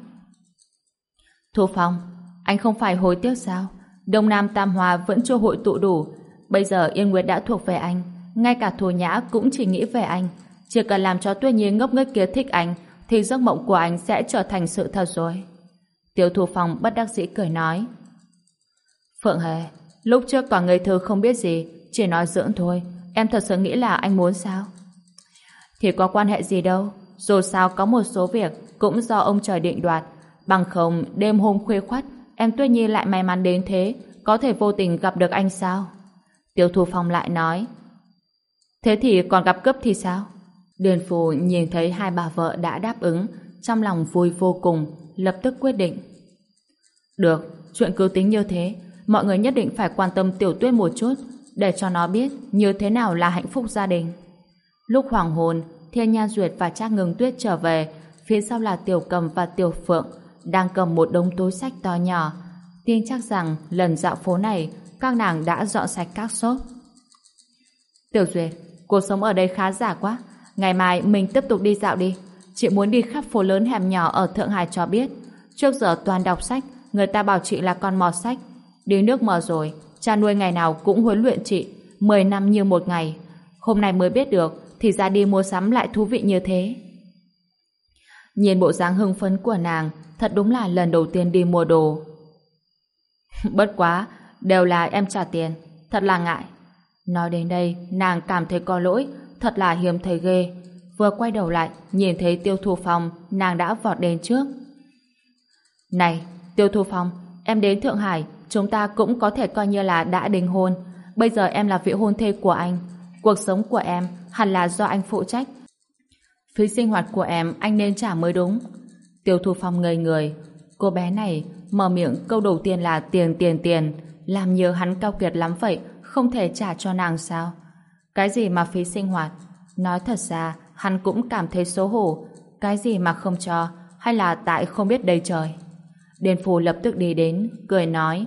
Thu Phong, anh không phải hối tiếc sao? Đông Nam Tam Hoa vẫn chưa hội tụ đủ. Bây giờ Yên Nguyệt đã thuộc về anh, ngay cả Thù Nhã cũng chỉ nghĩ về anh. Chỉ cần làm cho Tuyết Nhi ngốc nghếch kia thích anh, thì giấc mộng của anh sẽ trở thành sự thật rồi. Tiêu Thu Phong bất đắc dĩ cười nói: Phượng Hề, lúc trước còn ngây thơ không biết gì, chỉ nói giỡn thôi. Em thật sự nghĩ là anh muốn sao? Thì có quan hệ gì đâu. Dù sao có một số việc cũng do ông trời định đoạt. Bằng không đêm hôm khuya khoắt em Tuyết Nhi lại may mắn đến thế, có thể vô tình gặp được anh sao? Tiêu Thu Phong lại nói: Thế thì còn gặp cướp thì sao? Điền Phù nhìn thấy hai bà vợ đã đáp ứng, trong lòng vui vô cùng, lập tức quyết định: Được, chuyện cứ tính như thế. Mọi người nhất định phải quan tâm Tiểu Tuyết một chút, để cho nó biết như thế nào là hạnh phúc gia đình. Lúc hoàng hôn, Thiên Nha Duyệt và Trác Ngưng Tuyết trở về, phía sau là Tiểu Cầm và Tiểu Phượng đang cầm một đống túi xách to nhỏ. Tin chắc rằng lần dạo phố này các nàng đã dọn sạch các xốp. Tiểu Duyệt, cuộc sống ở đây khá giả quá. Ngày mai mình tiếp tục đi dạo đi. Chị muốn đi khắp phố lớn hẻm nhỏ ở Thượng Hải cho biết. Trước giờ toàn đọc sách, người ta bảo chị là con mọt sách. Đi nước mở rồi, cha nuôi ngày nào cũng huấn luyện chị, 10 năm như một ngày. Hôm nay mới biết được, thì ra đi mua sắm lại thú vị như thế. Nhìn bộ dáng hưng phấn của nàng, thật đúng là lần đầu tiên đi mua đồ. Bất quá, đều là em trả tiền, thật là ngại. Nói đến đây, nàng cảm thấy có lỗi, thật là hiếm thấy ghê. Vừa quay đầu lại, nhìn thấy Tiêu Thu Phong, nàng đã vọt đến trước. Này, Tiêu Thu Phong, em đến Thượng Hải, chúng ta cũng có thể coi như là đã đính hôn. Bây giờ em là vị hôn thê của anh. Cuộc sống của em hẳn là do anh phụ trách. Phí sinh hoạt của em anh nên trả mới đúng. Tiêu Thu Phong ngây người. Cô bé này mở miệng câu đầu tiên là tiền, làm như hắn cao kiệt lắm vậy, không thể trả cho nàng sao? Cái gì mà phí sinh hoạt? Nói thật ra, hắn cũng cảm thấy xấu hổ. Cái gì mà không cho, hay là tại không biết đầy trời? Điền Phù lập tức đi đến, cười nói: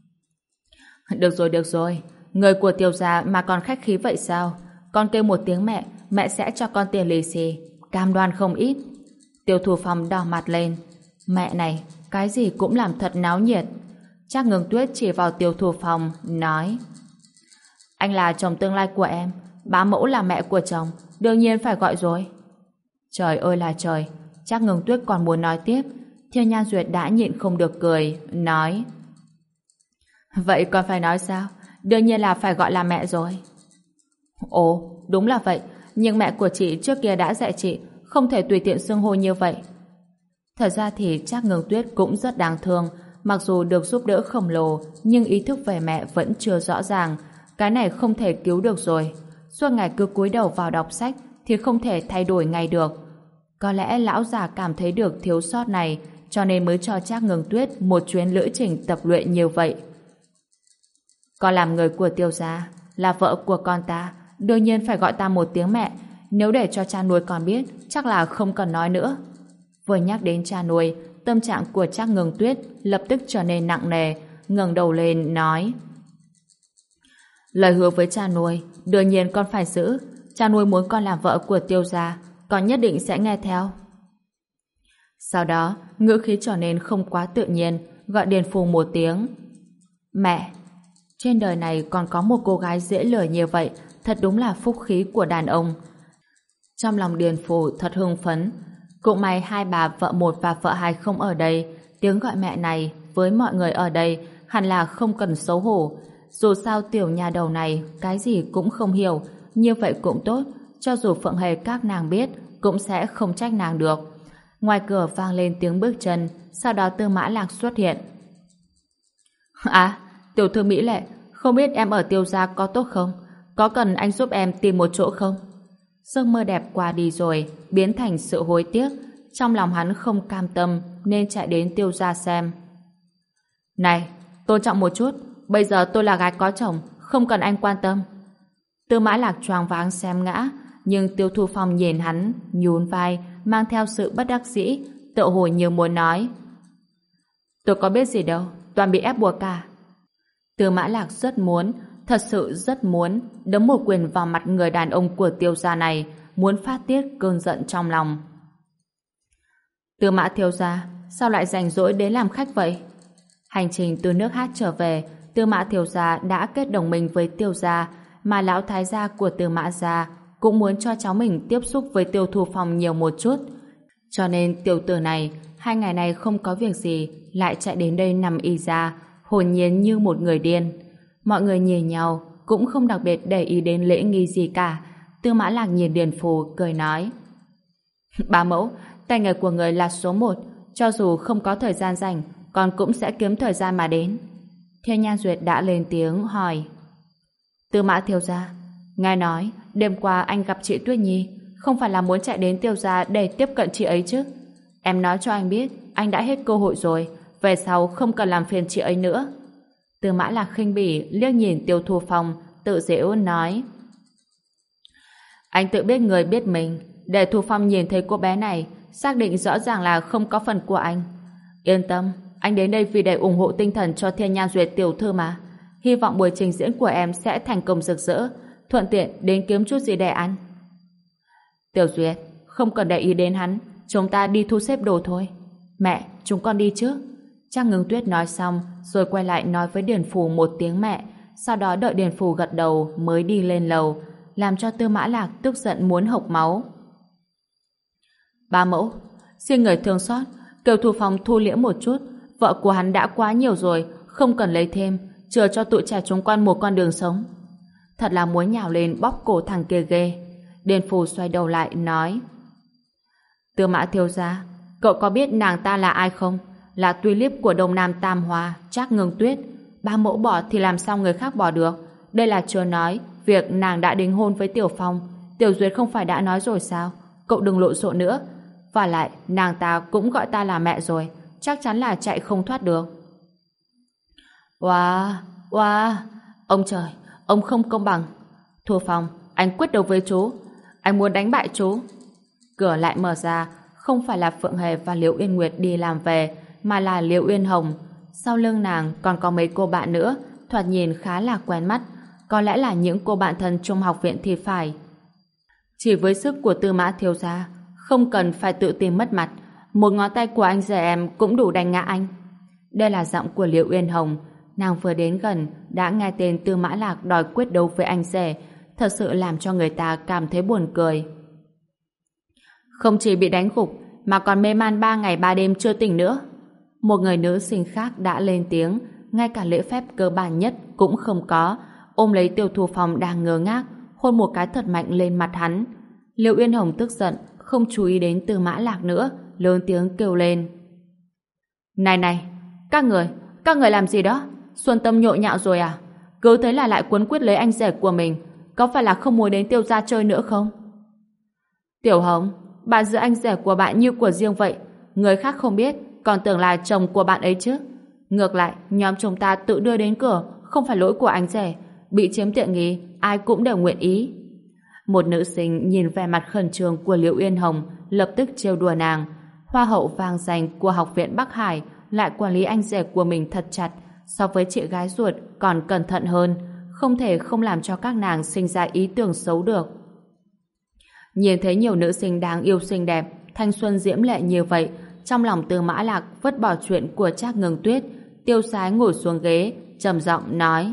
Được rồi, người của Tiêu gia mà còn khách khí vậy sao? Con kêu một tiếng mẹ, mẹ sẽ cho con tiền lì xì, cam đoan không ít. Tiêu Thu Phong đỏ mặt lên. Mẹ này, cái gì cũng làm thật náo nhiệt. Trác Ngưng Tuyết chỉ vào Tiêu Thu Phong, nói: Anh là chồng tương lai của em, bá mẫu là mẹ của chồng, đương nhiên phải gọi rồi. Trời ơi là trời, Trác Ngưng Tuyết còn muốn nói tiếp, Thiên Nha Duyệt đã nhịn không được cười, nói: Vậy còn phải nói sao? Đương nhiên là phải gọi là mẹ rồi. Ồ, đúng là vậy, nhưng mẹ của chị trước kia đã dạy chị không thể tùy tiện xưng hô như vậy. Thật ra thì Trác Ngưng Tuyết cũng rất đáng thương, mặc dù được giúp đỡ khổng lồ, nhưng ý thức về mẹ vẫn chưa rõ ràng. Cái này không thể cứu được rồi. Suốt ngày cứ cúi đầu vào đọc sách thì không thể thay đổi ngay được. Có lẽ lão già cảm thấy được thiếu sót này, cho nên mới cho Trác Ngưng Tuyết một chuyến lữ trình tập luyện như vậy. Con làm người của Tiêu gia, là vợ của con ta, đương nhiên phải gọi ta một tiếng mẹ. Nếu để cho cha nuôi con biết, chắc là không cần nói nữa. Vừa nhắc đến cha nuôi, tâm trạng của Trác Ngưng Tuyết lập tức trở nên nặng nề, ngẩng đầu lên nói: Lời hứa với cha nuôi, đương nhiên con phải giữ. Cha nuôi muốn con làm vợ của Tiêu gia, con nhất định sẽ nghe theo. Sau đó, ngữ khí trở nên không quá tự nhiên, gọi Điền Phù một tiếng: Mẹ. Trên đời này còn có một cô gái dễ lừa như vậy, thật đúng là phúc khí của đàn ông. Trong lòng Điền Phù thật hưng phấn. Cũng may hai bà vợ một và vợ hai không ở đây, tiếng gọi mẹ này với mọi người ở đây hẳn là không cần xấu hổ. Dù sao tiểu nhà đầu này cái gì cũng không hiểu, như vậy cũng tốt, cho dù Phượng Hề các nàng biết cũng sẽ không trách nàng được. Ngoài cửa vang lên tiếng bước chân, sau đó Tư Mã Lạc xuất hiện. À, tiểu thư Mỹ Lệ, không biết em ở Tiêu gia có tốt không? Có cần anh giúp em tìm một chỗ không? Giấc mơ đẹp qua đi rồi, biến thành sự hối tiếc. Trong lòng hắn không cam tâm nên chạy đến Tiêu gia xem. Này, tôn trọng một chút, bây giờ tôi là gái có chồng, không cần anh quan tâm. Tư Mã Lạc choáng váng xem ngã, nhưng Tiêu Thu Phong nhìn hắn, nhún vai, mang theo sự bất đắc dĩ, tựa hồ như muốn nói: Tôi có biết gì đâu, toàn bị ép buộc cả. Tư Mã Lạc rất muốn, thật sự rất muốn đấm một quyền vào mặt người đàn ông của Tiêu gia này, muốn phát tiết cơn giận trong lòng. Tư Mã thiếu gia, sao lại rảnh rỗi đến làm khách vậy? Hành trình từ nước Hát trở về, Tư Mã thiếu gia đã kết đồng minh với Tiêu gia, mà lão thái gia của Tư Mã gia cũng muốn cho cháu mình tiếp xúc với Tiêu Thu Phong nhiều một chút. Cho nên tiểu tử này 2 ngày này không có việc gì lại chạy đến đây nằm y ra, hồn nhiên như một người điên. Mọi người nhìn nhau cũng không đặc biệt để ý đến lễ nghi gì cả. Tư Mã Lạc nhìn Điền Phù cười nói: Bá mẫu, tay nghề của người là số 1, cho dù không có thời gian rảnh con cũng sẽ kiếm thời gian mà đến. Thiên Nhan Duyệt đã lên tiếng hỏi: Tư Mã thiếu gia, nghe nói đêm qua anh gặp chị Tuyết Nhi, không phải là muốn chạy đến Tiêu gia để tiếp cận chị ấy chứ? Em nói cho anh biết anh đã hết cơ hội rồi, về sau không cần làm phiền chị ấy nữa. Tư Mã Lạc khinh bỉ liếc nhìn Tiêu Thu Phong, tự giễu nói: Anh tự biết người biết mình, để Thu Phong nhìn thấy cô bé này xác định rõ ràng là không có phần của anh. Yên tâm, anh đến đây vì để ủng hộ tinh thần cho Thiên Nhan Duyệt tiểu thư mà. Hy vọng buổi trình diễn của em sẽ thành công rực rỡ, thuận tiện đến kiếm chút gì để ăn. Tiểu Duyệt, không cần để ý đến hắn, chúng ta đi thu xếp đồ thôi. Mẹ, chúng con đi trước. Trang Ngưng Tuyết nói xong rồi quay lại nói với Điền Phù một tiếng mẹ, sau đó đợi Điền Phù gật đầu mới đi lên lầu, làm cho Tư Mã Lạc tức giận muốn hộc máu. Bá mẫu, xin người thương xót, kêu Thu Phong thu liễm một chút, vợ của hắn đã quá nhiều rồi, không cần lấy thêm, chừa cho tụi trẻ chúng con một con đường sống. Thật là muốn nhào lên bóp cổ thằng kia ghê. Điền Phù xoay đầu lại nói: Tư Mã thiếu gia, cậu có biết nàng ta là ai không? Là tulip của Đông Nam Tam Hoa, Trác Ngưng Tuyết. Bá mẫu bỏ thì làm sao người khác bỏ được? Đây là chưa nói việc nàng đã đính hôn với Tiểu Phong. Tiểu Duyệt không phải đã nói rồi sao? Cậu đừng lộn xộn nữa. Và lại nàng ta cũng gọi ta là mẹ rồi, chắc chắn là chạy không thoát được. Wow, wow, ông trời, ông không công bằng. Thu Phong, anh quyết đấu với chú, anh muốn đánh bại chú. Cửa lại mở ra, không phải là Phượng Hề và Liễu Uyên Nguyệt đi làm về, mà là Liễu Uyên Hồng. Sau lưng nàng còn có mấy cô bạn nữa, thoạt nhìn khá là quen mắt, có lẽ là những cô bạn thân trong học viện thì phải. Chỉ với sức của Tư Mã thiếu gia, không cần phải tự tìm mất mặt, một ngón tay của anh rể em cũng đủ đánh ngã anh. Đây là giọng của Liễu Uyên Hồng. Nàng vừa đến gần đã nghe tên Tư Mã Lạc đòi quyết đấu với anh rể, thật sự làm cho người ta cảm thấy buồn cười. Không chỉ bị đánh gục mà còn mê man 3 ngày 3 đêm chưa tỉnh nữa. Một người nữ sinh khác đã lên tiếng, ngay cả lễ phép cơ bản nhất cũng không có, ôm lấy Tiêu Thu Phong đang ngơ ngác, hôn một cái thật mạnh lên mặt hắn. Liễu Uyên Hồng tức giận, không chú ý đến Tư Mã Lạc nữa, lớn tiếng kêu lên: Này này, các người làm gì đó? Xuân Tâm nhộn nhạo rồi à? Cứ thế là lại quấn quýt lấy anh rể của mình, có phải là không muốn đến Tiêu gia chơi nữa không? Tiểu Hồng, bà giữ anh rể của bạn như của riêng vậy, người khác không biết, còn tưởng là chồng của bạn ấy chứ. Ngược lại, nhóm chúng ta tự đưa đến cửa, không phải lỗi của anh rể, bị chiếm tiện nghi, ai cũng đều nguyện ý. Một nữ sinh nhìn vẻ mặt khẩn trương của Liễu Uyên Hồng, lập tức trêu đùa nàng. Hoa hậu vang danh của học viện Bắc Hải lại quản lý anh rể của mình thật chặt, so với chị gái ruột còn cẩn thận hơn, không thể không làm cho các nàng sinh ra ý tưởng xấu được. Nhìn thấy nhiều nữ sinh đáng yêu xinh đẹp, thanh xuân diễm lệ như vậy, trong lòng Tư Mã Lạc vứt bỏ chuyện của Trác Ngưng Tuyết, tiêu sái ngồi xuống ghế, trầm giọng nói: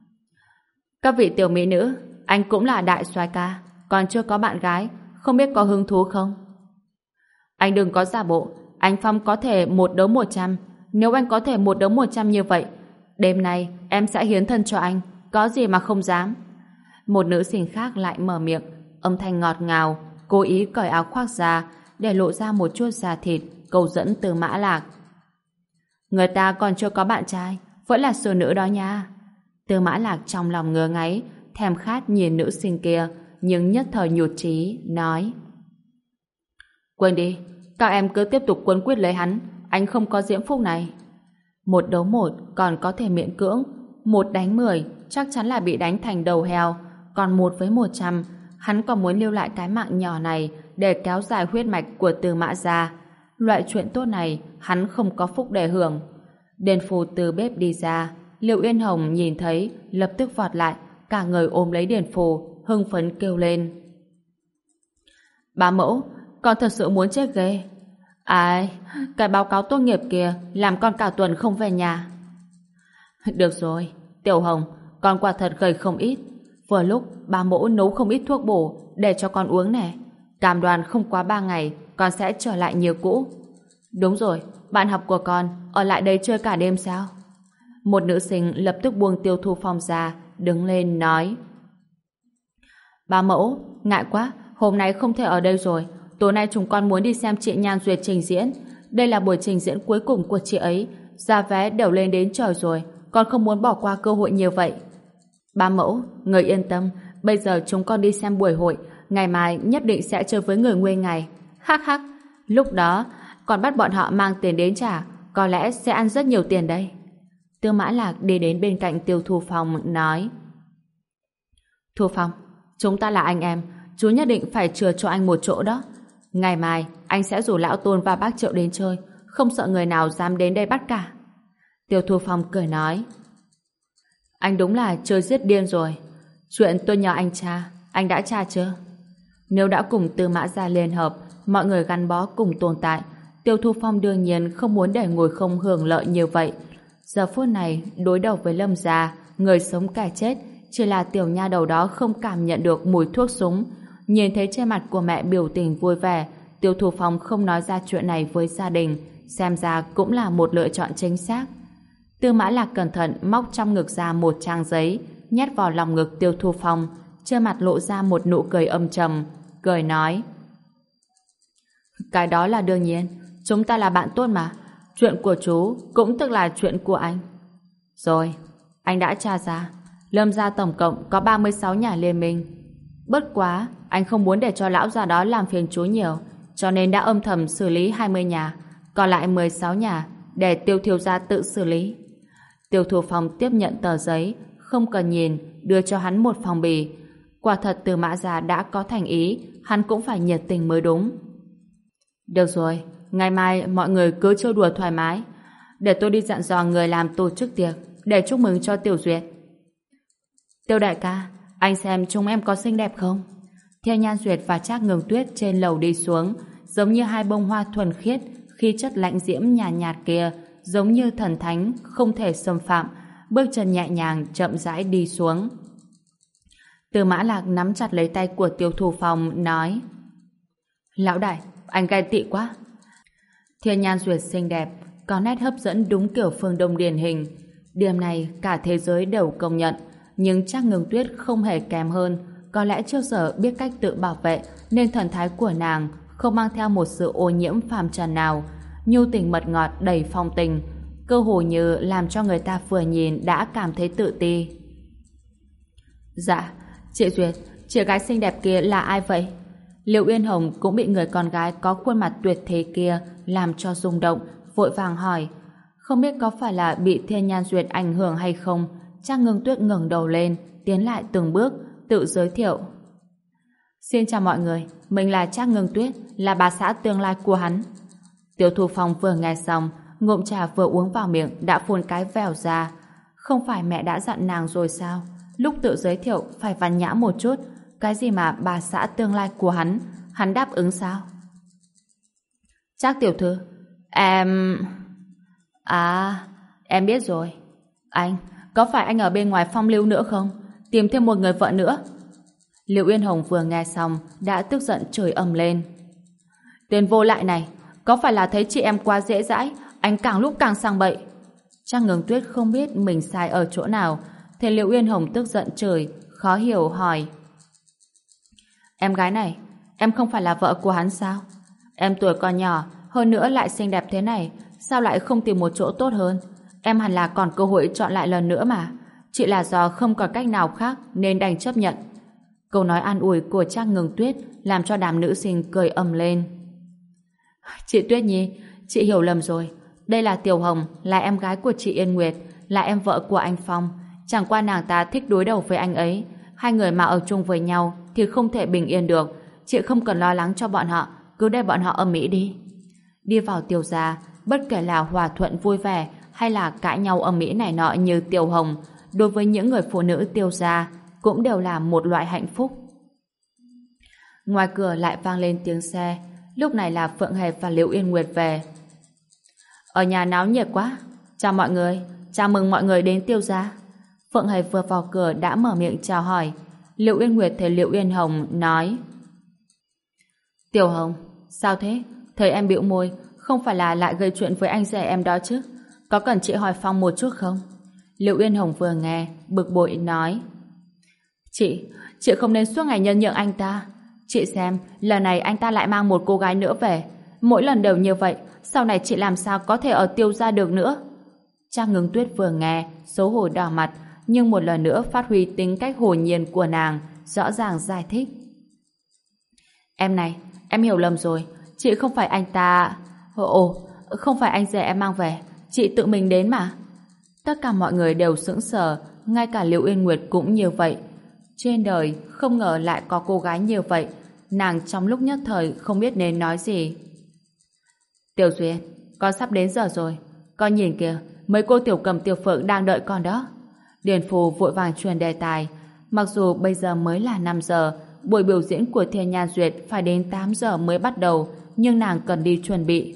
Các vị tiểu mỹ nữ, anh cũng là đại soái ca, còn chưa có bạn gái, không biết có hứng thú không? Anh đừng có giả bộ, anh Phong có thể 1 đấu 100, nếu anh có thể 1 đấu 100 như vậy, đêm nay em sẽ hiến thân cho anh, có gì mà không dám. Một nữ sinh khác lại mở miệng, âm thanh ngọt ngào, cố ý cởi áo khoác ra để lộ ra một chút da thịt, cầu dẫn Tư Mã Lạc. Người ta còn chưa có bạn trai, vẫn là sư nữ đó nha. Tư Mã Lạc trong lòng ngứa ngáy, thèm khát nhìn nữ sinh kia, nhưng nhất thời nhụt chí, nói: Quên đi, các em cứ tiếp tục quấn quýt lấy hắn, anh không có diễm phúc này. 1 đấu 1 còn có thể miễn cưỡng, 1 đánh 10 chắc chắn là bị đánh thành đầu heo, còn 1 với 100, hắn còn muốn lưu lại cái mạng nhỏ này để kéo dài huyết mạch của Tư Mã gia. Loại chuyện tốt này hắn không có phúc để hưởng. Đền phù từ bếp đi ra, Liệu Uyên Hồng nhìn thấy, lập tức vọt lại, cả người ôm lấy Điền phù, hưng phấn kêu lên. Bá mẫu, con thật sự muốn chết ghê. Ai, cái báo cáo tốt nghiệp kìa, làm con cả tuần không về nhà. Được rồi, Tiểu Hồng, con quả thật gầy không ít. Vừa lúc bá mẫu nấu không ít thuốc bổ để cho con uống nè. Cam đoan không quá 3 ngày, con sẽ trở lại như cũ. Đúng rồi, bạn học của con ở lại đây chơi cả đêm sao? Một nữ sinh lập tức buông Tiêu Thu Phong ra, đứng lên nói. Bá mẫu, ngại quá, hôm nay không thể ở đây rồi. Tối nay chúng con muốn đi xem chị Nhan Duyệt trình diễn. Đây là buổi trình diễn cuối cùng của chị ấy. Giá vé đều lên đến trời rồi, con không muốn bỏ qua cơ hội như vậy. Bá mẫu, người yên tâm, bây giờ chúng con đi xem buổi hội, ngày mai nhất định sẽ chơi với người Nguyên Ngày. Hắc hắc, lúc đó còn bắt bọn họ mang tiền đến trả, có lẽ sẽ ăn rất nhiều tiền đây. Tư Mã Lạc đi đến bên cạnh Tiêu Thu Phong nói. Thu Phong, chúng ta là anh em, chú nhất định phải chừa cho anh một chỗ đó. Ngày mai anh sẽ rủ Lão Tôn và bác Triệu đến chơi, không sợ người nào dám đến đây bắt cả. Tiêu Thu Phong cười nói. Anh đúng là chơi giết điên rồi. Chuyện tôi nhờ anh tra, anh đã tra chưa? Nếu đã cùng Tư Mã gia liên hợp, mọi người gắn bó cùng tồn tại, Tiêu Thu Phong đương nhiên không muốn để ngồi không hưởng lợi như vậy. Giờ phút này, đối đầu với Lâm gia, người sống kẻ chết, chỉ là tiểu nha đầu đó không cảm nhận được mùi thuốc súng. Nhìn thấy trên mặt của mẹ biểu tình vui vẻ, Tiêu Thu Phong không nói ra chuyện này với gia đình, xem ra cũng là một lựa chọn chính xác. Tư Mã Lạc cẩn thận móc trong ngực ra một trang giấy, nhét vào lòng ngực Tiêu Thu Phong, trên mặt lộ ra một nụ cười âm trầm, cười nói. Cái đó là đương nhiên, chúng ta là bạn tốt mà, chuyện của chú cũng tức là chuyện của anh. Rồi, anh đã tra ra, Lâm gia tổng cộng có 36 nhà liên minh. Bất quá, anh không muốn để cho lão già đó làm phiền chú nhiều, cho nên đã âm thầm xử lý 20 nhà, còn lại 16 nhà để Tiêu thiếu gia tự xử lý. Tiêu Thu Phong tiếp nhận tờ giấy, không cần nhìn, đưa cho hắn một phong bì. Quả thật Tư Mã gia đã có thành ý, hắn cũng phải nhiệt tình mới đúng. Được rồi, ngày mai mọi người cứ chơi đùa thoải mái. Để tôi đi dặn dò người làm tổ chức tiệc, để chúc mừng cho Tiểu Duyệt. Tiêu đại ca, anh xem chúng em có xinh đẹp không? Theo Nhan Duyệt và Trác Ngừng Tuyết trên lầu đi xuống, giống như hai bông hoa thuần khiết, khí chất lãnh diễm nhàn nhạt kia, giống như thần thánh, không thể xâm phạm, bước chân nhẹ nhàng chậm rãi đi xuống. Tư Mã Lạc nắm chặt lấy tay của Tiêu Thu Phong, nói. Lão đại, anh ghen tị quá. Thiên Nhan Duyệt xinh đẹp, có nét hấp dẫn đúng kiểu phương Đông điển hình. Điểm này cả thế giới đều công nhận, nhưng Trác Ngừng Tuyết không hề kém hơn. Có lẽ trước giờ biết cách tự bảo vệ, nên thần thái của nàng không mang theo một sự ô nhiễm phàm trần nào, nhu tình mật ngọt đầy phong tình, cơ hồ như làm cho người ta vừa nhìn đã cảm thấy tự ti. Dạ, chị Duyệt, chị gái xinh đẹp kia là ai vậy? Liệu Uyên Hồng cũng bị người con gái có khuôn mặt tuyệt thế kia làm cho rung động, vội vàng hỏi. Không biết có phải là bị Thiên Nhan Duyệt ảnh hưởng hay không? Trác Ngưng Tuyết ngẩng đầu lên, tiến lại từng bước, tự giới thiệu. Xin chào mọi người, mình là Trác Ngưng Tuyết, là bà xã tương lai của hắn. Tiêu Thu Phong vừa nghe xong, ngụm trà vừa uống vào miệng đã phun cái vèo ra. Không phải mẹ đã dặn nàng rồi sao? Lúc tự giới thiệu phải văn nhã một chút. Cái gì mà bà xã tương lai của hắn đáp ứng sao? Trác tiểu thư, em biết rồi. Anh, có phải anh ở bên ngoài phong lưu nữa không? Tìm thêm một người vợ nữa. Liệu Uyên Hồng vừa nghe xong đã tức giận chửi ầm lên. Tên vô lại này, có phải là thấy chị em quá dễ dãi, anh càng lúc càng sang bậy? Trác Ngừng Tuyết không biết mình sai ở chỗ nào, thì Liệu Uyên Hồng tức giận chửi, khó hiểu hỏi. Em gái này, em không phải là vợ của hắn sao? Em tuổi còn nhỏ, hơn nữa lại xinh đẹp thế này, sao lại không tìm một chỗ tốt hơn? Em hẳn là còn cơ hội chọn lại lần nữa mà. Chỉ là do không còn cách nào khác nên đành chấp nhận. Câu nói an ủi của Trác Ngừng Tuyết làm cho đám nữ sinh cười ầm lên. Chị Tuyết Nhi, chị hiểu lầm rồi. Đây là Tiểu Hồng, là em gái của chị Yên Nguyệt, là em vợ của anh Phong. Chẳng qua nàng ta thích đối đầu với anh ấy. Hai người mà ở chung với nhau thì không thể bình yên được. Chị không cần lo lắng cho bọn họ, cứ để bọn họ ầm ĩ đi. Đi vào Tiêu gia, bất kể là hòa thuận vui vẻ hay là cãi nhau ầm ĩ này nọ như Tiêu Hồng, đối với những người phụ nữ Tiêu gia cũng đều là một loại hạnh phúc. Ngoài cửa lại vang lên tiếng xe. Lúc này là Phượng Hề và Liễu Yên Nguyệt về. Ở nhà náo nhiệt quá. Chào mọi người, chào mừng mọi người đến Tiêu gia. Phượng Hề vừa vào cửa đã mở miệng chào hỏi. Liễu Yên Nguyệt thấy Liễu Yên Hồng nói: Tiểu Hồng, sao thế? Thấy em bĩu môi, không phải là lại gây chuyện với anh rể em đó chứ? Có cần chị hỏi Phong một chút không? Liễu Yên Hồng vừa nghe, bực bội nói: Chị không nên suốt ngày nhân nhượng anh ta. Chị xem, lần này anh ta lại mang một cô gái nữa về. Mỗi lần đều như vậy, sau này chị làm sao có thể ở Tiêu gia được nữa? Trang Ngưng Tuyết vừa nghe, xấu hổ đỏ mặt, nhưng một lần nữa phát huy tính cách hồn nhiên của nàng, rõ ràng giải thích. Em này, em hiểu lầm rồi. Chị không phải anh ta... không phải anh rể em mang về. Chị tự mình đến mà. Tất cả mọi người đều sững sờ, ngay cả Liễu Yên Nguyệt cũng như vậy. Trên đời không ngờ lại có cô gái như vậy. Nàng trong lúc nhất thời không biết nên nói gì. Tiểu Duyệt, con sắp đến giờ rồi. Con nhìn kìa, mấy cô Tiểu Cầm Tiểu Phượng đang đợi con đó. Điền Phù vội vàng truyền đề tài. Mặc dù bây giờ mới là 5 giờ, buổi biểu diễn của Thiên Nhan Duyệt phải đến 8 giờ mới bắt đầu, nhưng nàng cần đi chuẩn bị.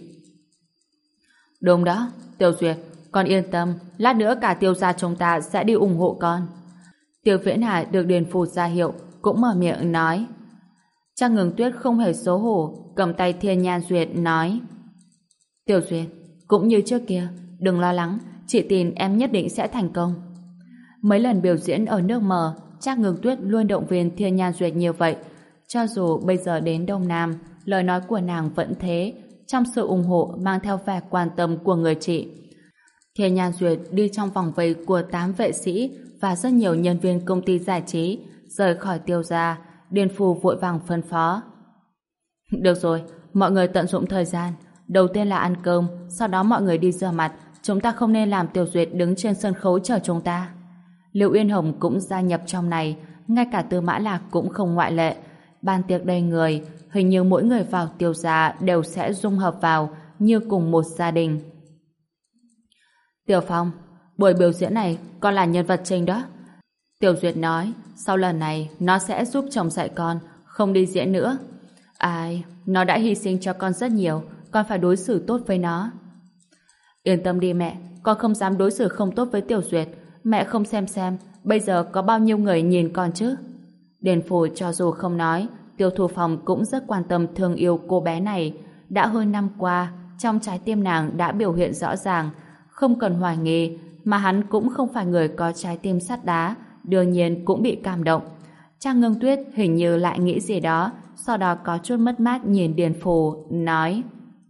Đúng đó, Tiểu Duyệt, con yên tâm, lát nữa cả Tiêu gia chúng ta sẽ đi ủng hộ con. Tiêu Viễn Hà được Điền Phù ra hiệu, cũng mở miệng nói. Trang Ngừng Tuyết không hề xấu hổ, cầm tay Thiên Nhan Duyệt nói: Tiểu Duyệt, cũng như trước kia, đừng lo lắng, chị tin em nhất định sẽ thành công. Mấy lần biểu diễn ở nước mờ, Trác Ngưng Tuyết luôn động viên Thiên Nhan Duyệt như vậy. Cho dù bây giờ đến Đông Nam, lời nói của nàng vẫn thế, trong sự ủng hộ mang theo vẻ quan tâm của người chị. Thiên Nhan Duyệt đi trong vòng vây của 8 vệ sĩ và rất nhiều nhân viên công ty giải trí, rời khỏi Tiêu gia. Điền Phù vội vàng phân phó: Được rồi, mọi người tận dụng thời gian. Đầu tiên là ăn cơm, sau đó mọi người đi rửa mặt. Chúng ta không nên làm Tiểu Duyệt đứng trên sân khấu chờ chúng ta. Liễu Yên Hồng cũng gia nhập trong này, ngay cả Tư Mã Lạc cũng không ngoại lệ. Bàn tiệc đầy người, hình như mỗi người vào Tiêu gia đều sẽ dung hợp vào như cùng một gia đình. Tiểu Phong, buổi biểu diễn này con là nhân vật chính đó. Tiểu Duyệt nói, sau lần này nó sẽ giúp chồng dạy con, không đi diễn nữa. Ai, nó đã hy sinh cho con rất nhiều, con phải đối xử tốt với nó. Yên tâm đi mẹ, con không dám đối xử không tốt với Tiểu Duyệt. Mẹ không xem, bây giờ có bao nhiêu người nhìn con chứ? Điền Phù cho dù không nói, Tiêu Thu Phong cũng rất quan tâm thương yêu cô bé này. Đã hơn năm qua, trong trái tim nàng đã biểu hiện rõ ràng, không cần hoài nghi, mà hắn cũng không phải người có trái tim sắt đá, đương nhiên cũng bị cảm động. Trang Ngưng Tuyết hình như lại nghĩ gì đó, sau đó có chút mất mát nhìn Điền Phù, nói: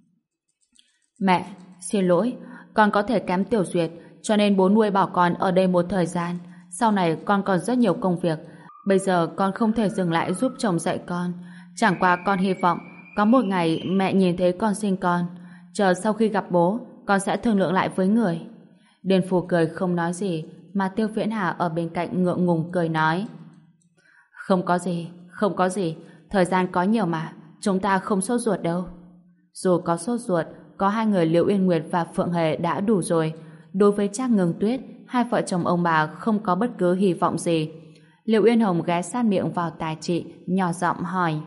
Mẹ, xin lỗi, con có thể kém Tiểu Duyệt, cho nên bố nuôi bảo con ở đây một thời gian. Sau này con còn rất nhiều công việc, bây giờ con không thể dừng lại giúp chồng dạy con. Chẳng qua con hy vọng có một ngày mẹ nhìn thấy con sinh con, chờ sau khi gặp bố, con sẽ thương lượng lại với người. Điền Phù cười không nói gì, mà Tiêu Viễn Hà ở bên cạnh ngượng ngùng cười nói: Không có gì, thời gian có nhiều mà, chúng ta không sốt ruột đâu. Dù có sốt ruột, có hai người Liễu Yên Nguyệt và Phượng Hề đã đủ rồi. Đối với Trác Ngưng Tuyết, hai vợ chồng ông bà không có bất cứ hy vọng gì. Liễu Yên Hồng ghé sát miệng vào tai chị, nhỏ giọng hỏi: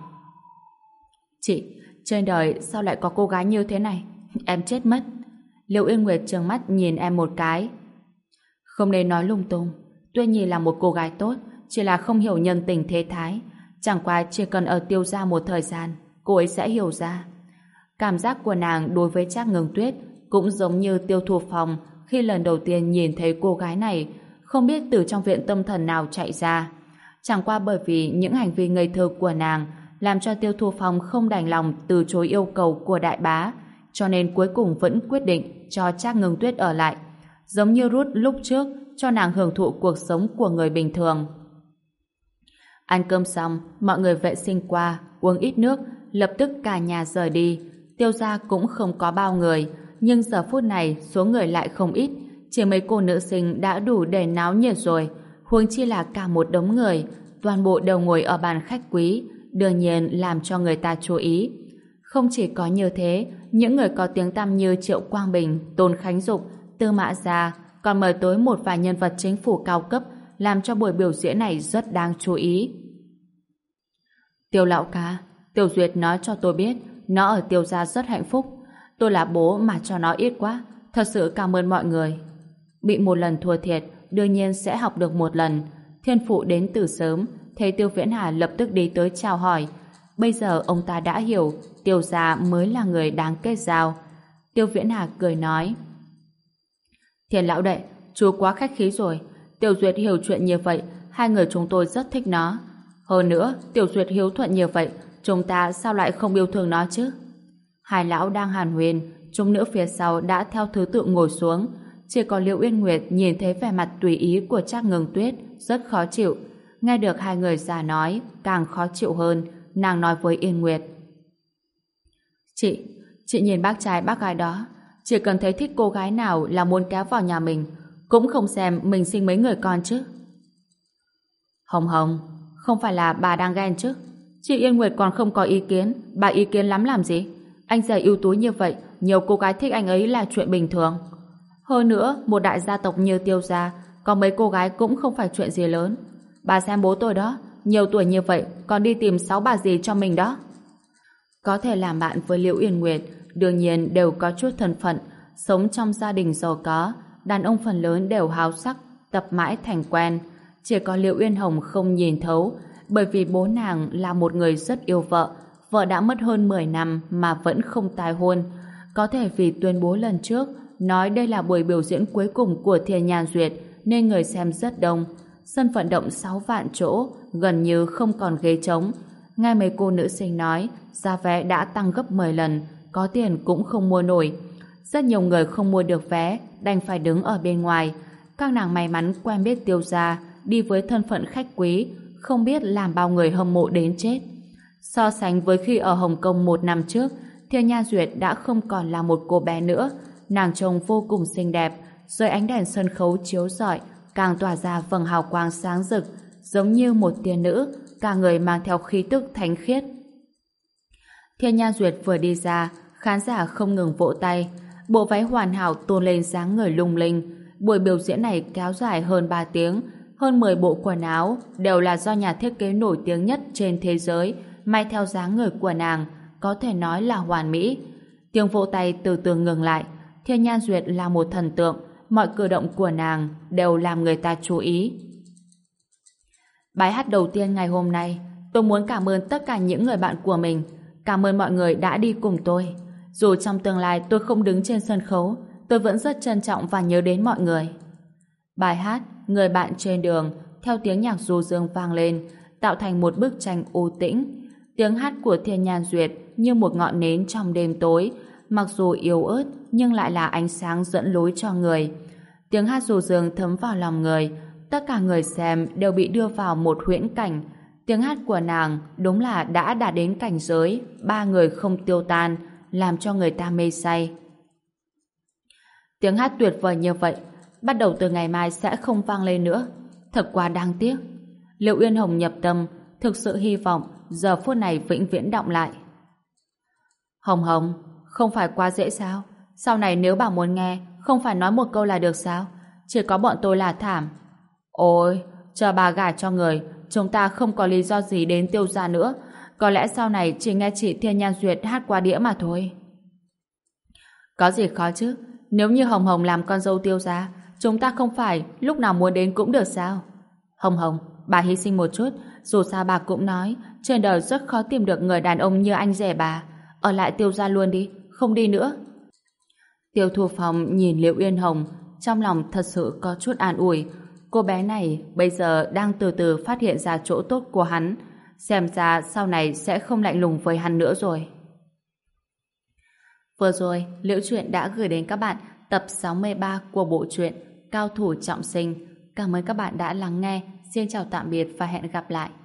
Chị, trên đời sao lại có cô gái như thế này? Em chết mất. Liễu Yên Nguyệt trừng mắt nhìn em một cái. Không nên nói lung tung. Tuyết Nhi là một cô gái tốt, chỉ là không hiểu nhân tình thế thái. Chẳng qua chỉ cần ở Tiêu gia một thời gian, cô ấy sẽ hiểu ra. Cảm giác của nàng đối với Trác Ngưng Tuyết cũng giống như Tiêu Thu Phong khi lần đầu tiên nhìn thấy cô gái này, không biết từ trong viện tâm thần nào chạy ra. Chẳng qua bởi vì những hành vi ngây thơ của nàng làm cho Tiêu Thu Phong không đành lòng từ chối yêu cầu của đại bá, cho nên cuối cùng vẫn quyết định cho Trác Ngưng Tuyết ở lại, giống như Ruth lúc trước cho nàng hưởng thụ cuộc sống của người bình thường. Ăn cơm xong, mọi người vệ sinh qua, uống ít nước, lập tức cả nhà rời đi. Tiêu gia cũng không có bao người, nhưng giờ phút này số người lại không ít, chỉ mấy cô nữ sinh đã đủ để náo nhiệt rồi, huống chi là cả một đống người, toàn bộ đều ngồi ở bàn khách quý, đương nhiên làm cho người ta chú ý. Không chỉ có như thế, những người có tiếng tăm như Triệu Quang Bình, Tôn Khánh Dục, Tư Mã Gia còn mời tới một vài nhân vật chính phủ cao cấp làm cho buổi biểu diễn này rất đáng chú ý. Tiêu lão ca, Tiêu Duyệt nói cho tôi biết nó ở Tiêu gia rất hạnh phúc. Tôi là bố mà cho nó ít quá. Thật sự cảm ơn mọi người. Bị một lần thua thiệt, đương nhiên sẽ học được một lần. Thiên phụ đến từ sớm, thấy Tiêu Viễn Hà lập tức đi tới chào hỏi. Bây giờ ông ta đã hiểu Tiêu gia mới là người đáng kết giao. Tiêu Viễn Hà cười nói: Thiên lão đệ, chú quá khách khí rồi. Tiểu Duyệt hiểu chuyện như vậy, hai người chúng tôi rất thích nó. Hơn nữa, Tiểu Duyệt hiếu thuận như vậy, chúng ta sao lại không yêu thương nó chứ? Hai lão đang hàn huyên, chúng nữ phía sau đã theo thứ tự ngồi xuống. Chỉ có Liễu Uyên Nguyệt nhìn thấy vẻ mặt tùy ý của Trác Ngưng Tuyết, rất khó chịu. Nghe được hai người già nói, càng khó chịu hơn. Nàng nói với Yên Nguyệt: Chị nhìn bác trai bác gái đó, chỉ cần thấy thích cô gái nào là muốn kéo vào nhà mình, cũng không xem mình sinh mấy người con chứ. Hồng Hồng, không phải là bà đang ghen chứ? Chị Yên Nguyệt còn không có ý kiến, bà ý kiến lắm làm gì? Anh rể ưu tú như vậy, nhiều cô gái thích anh ấy là chuyện bình thường. Hơn nữa, một đại gia tộc như Tiêu gia, có mấy cô gái cũng không phải chuyện gì lớn. Bà xem bố tôi đó, nhiều tuổi như vậy còn đi tìm 6 bà dì cho mình đó. Có thể làm bạn với Liễu Uyên Nguyệt, đương nhiên đều có chút thân phận, sống trong gia đình giàu có, đàn ông phần lớn đều háo sắc, tập mãi thành quen. Chỉ có Liễu Uyên Hồng không nhìn thấu, bởi vì bố nàng là một người rất yêu vợ, vợ đã mất hơn 10 năm mà vẫn không tái hôn. Có thể vì tuyên bố lần trước nói đây là buổi biểu diễn cuối cùng của Thiên Nhan Duyệt nên người xem rất đông. Sân vận động 6 vạn chỗ, gần như không còn ghế trống. Nghe mấy cô nữ sinh nói, giá vé đã tăng gấp 10 lần, có tiền cũng không mua nổi. Rất nhiều người không mua được vé, đành phải đứng ở bên ngoài. Các nàng may mắn quen biết Tiêu gia, đi với thân phận khách quý, không biết làm bao người hâm mộ đến chết. So sánh với khi ở Hồng Kông 1 năm trước, Thiên Nhan Duyệt đã không còn là một cô bé nữa. Nàng trông vô cùng xinh đẹp, dưới ánh đèn sân khấu chiếu rọi, càng tỏa ra vầng hào quang sáng rực, giống như một tiên nữ, cả người mang theo khí tức thánh khiết. Thiên Nhan Duyệt vừa đi ra, khán giả không ngừng vỗ tay. Bộ váy hoàn hảo tôn lên dáng người lung linh. Buổi biểu diễn này kéo dài hơn 3 tiếng, hơn 10 bộ quần áo đều là do nhà thiết kế nổi tiếng nhất trên thế giới may theo dáng người của nàng, có thể nói là hoàn mỹ. Tiếng vỗ tay từ từ ngừng lại. Thiên Nhan Duyệt là một thần tượng, mọi cử động của nàng đều làm người ta chú ý. Bài hát đầu tiên ngày hôm nay, tôi muốn cảm ơn tất cả những người bạn của mình. Cảm ơn mọi người đã đi cùng tôi. Dù trong tương lai tôi không đứng trên sân khấu, tôi vẫn rất trân trọng và nhớ đến mọi người. Bài hát Người bạn trên đường theo tiếng nhạc du dương vang lên, tạo thành một bức tranh u tĩnh. Tiếng hát của Thiên Nhan Duyệt như một ngọn nến trong đêm tối, mặc dù yếu ớt nhưng lại là ánh sáng dẫn lối cho người. Tiếng hát du dương thấm vào lòng người, tất cả người xem đều bị đưa vào một huyễn cảnh. Tiếng hát của nàng đúng là đã đạt đến cảnh giới ba người không tiêu tan, làm cho người ta mê say. Tiếng hát tuyệt vời như vậy, bắt đầu từ ngày mai sẽ không vang lên nữa. Thật quá đáng tiếc. Liễu Uyên Hồng nhập tâm, thực sự hy vọng giờ phút này vĩnh viễn đọng lại. Hồng Hồng, không phải quá dễ sao? Sau này nếu bà muốn nghe, không phải nói một câu là được sao? Chỉ có bọn tôi là thảm. Ôi, chờ bà gả cho người, chúng ta không có lý do gì đến Tiêu gia nữa. Có lẽ sau này chỉ nghe chị Thiên Nhan Duyệt hát qua đĩa mà thôi. Có gì khó chứ? Nếu như Hồng Hồng làm con dâu Tiêu gia, chúng ta không phải lúc nào muốn đến cũng được sao? Hồng Hồng, bà hy sinh một chút. Dù sao bà cũng nói trên đời rất khó tìm được người đàn ông như anh rể bà. Ở lại Tiêu gia luôn đi, không đi nữa. Tiêu Thu Phong nhìn Liễu Uyên Hồng, trong lòng thật sự có chút an ủi. Cô bé này bây giờ đang từ từ phát hiện ra chỗ tốt của hắn. Xem ra sau này sẽ không lạnh lùng với hắn nữa rồi. Vừa rồi, Liễu Chuyện đã gửi đến các bạn tập 63 của bộ truyện Cao Thủ Trọng Sinh. Cảm ơn các bạn đã lắng nghe. Xin chào tạm biệt và hẹn gặp lại.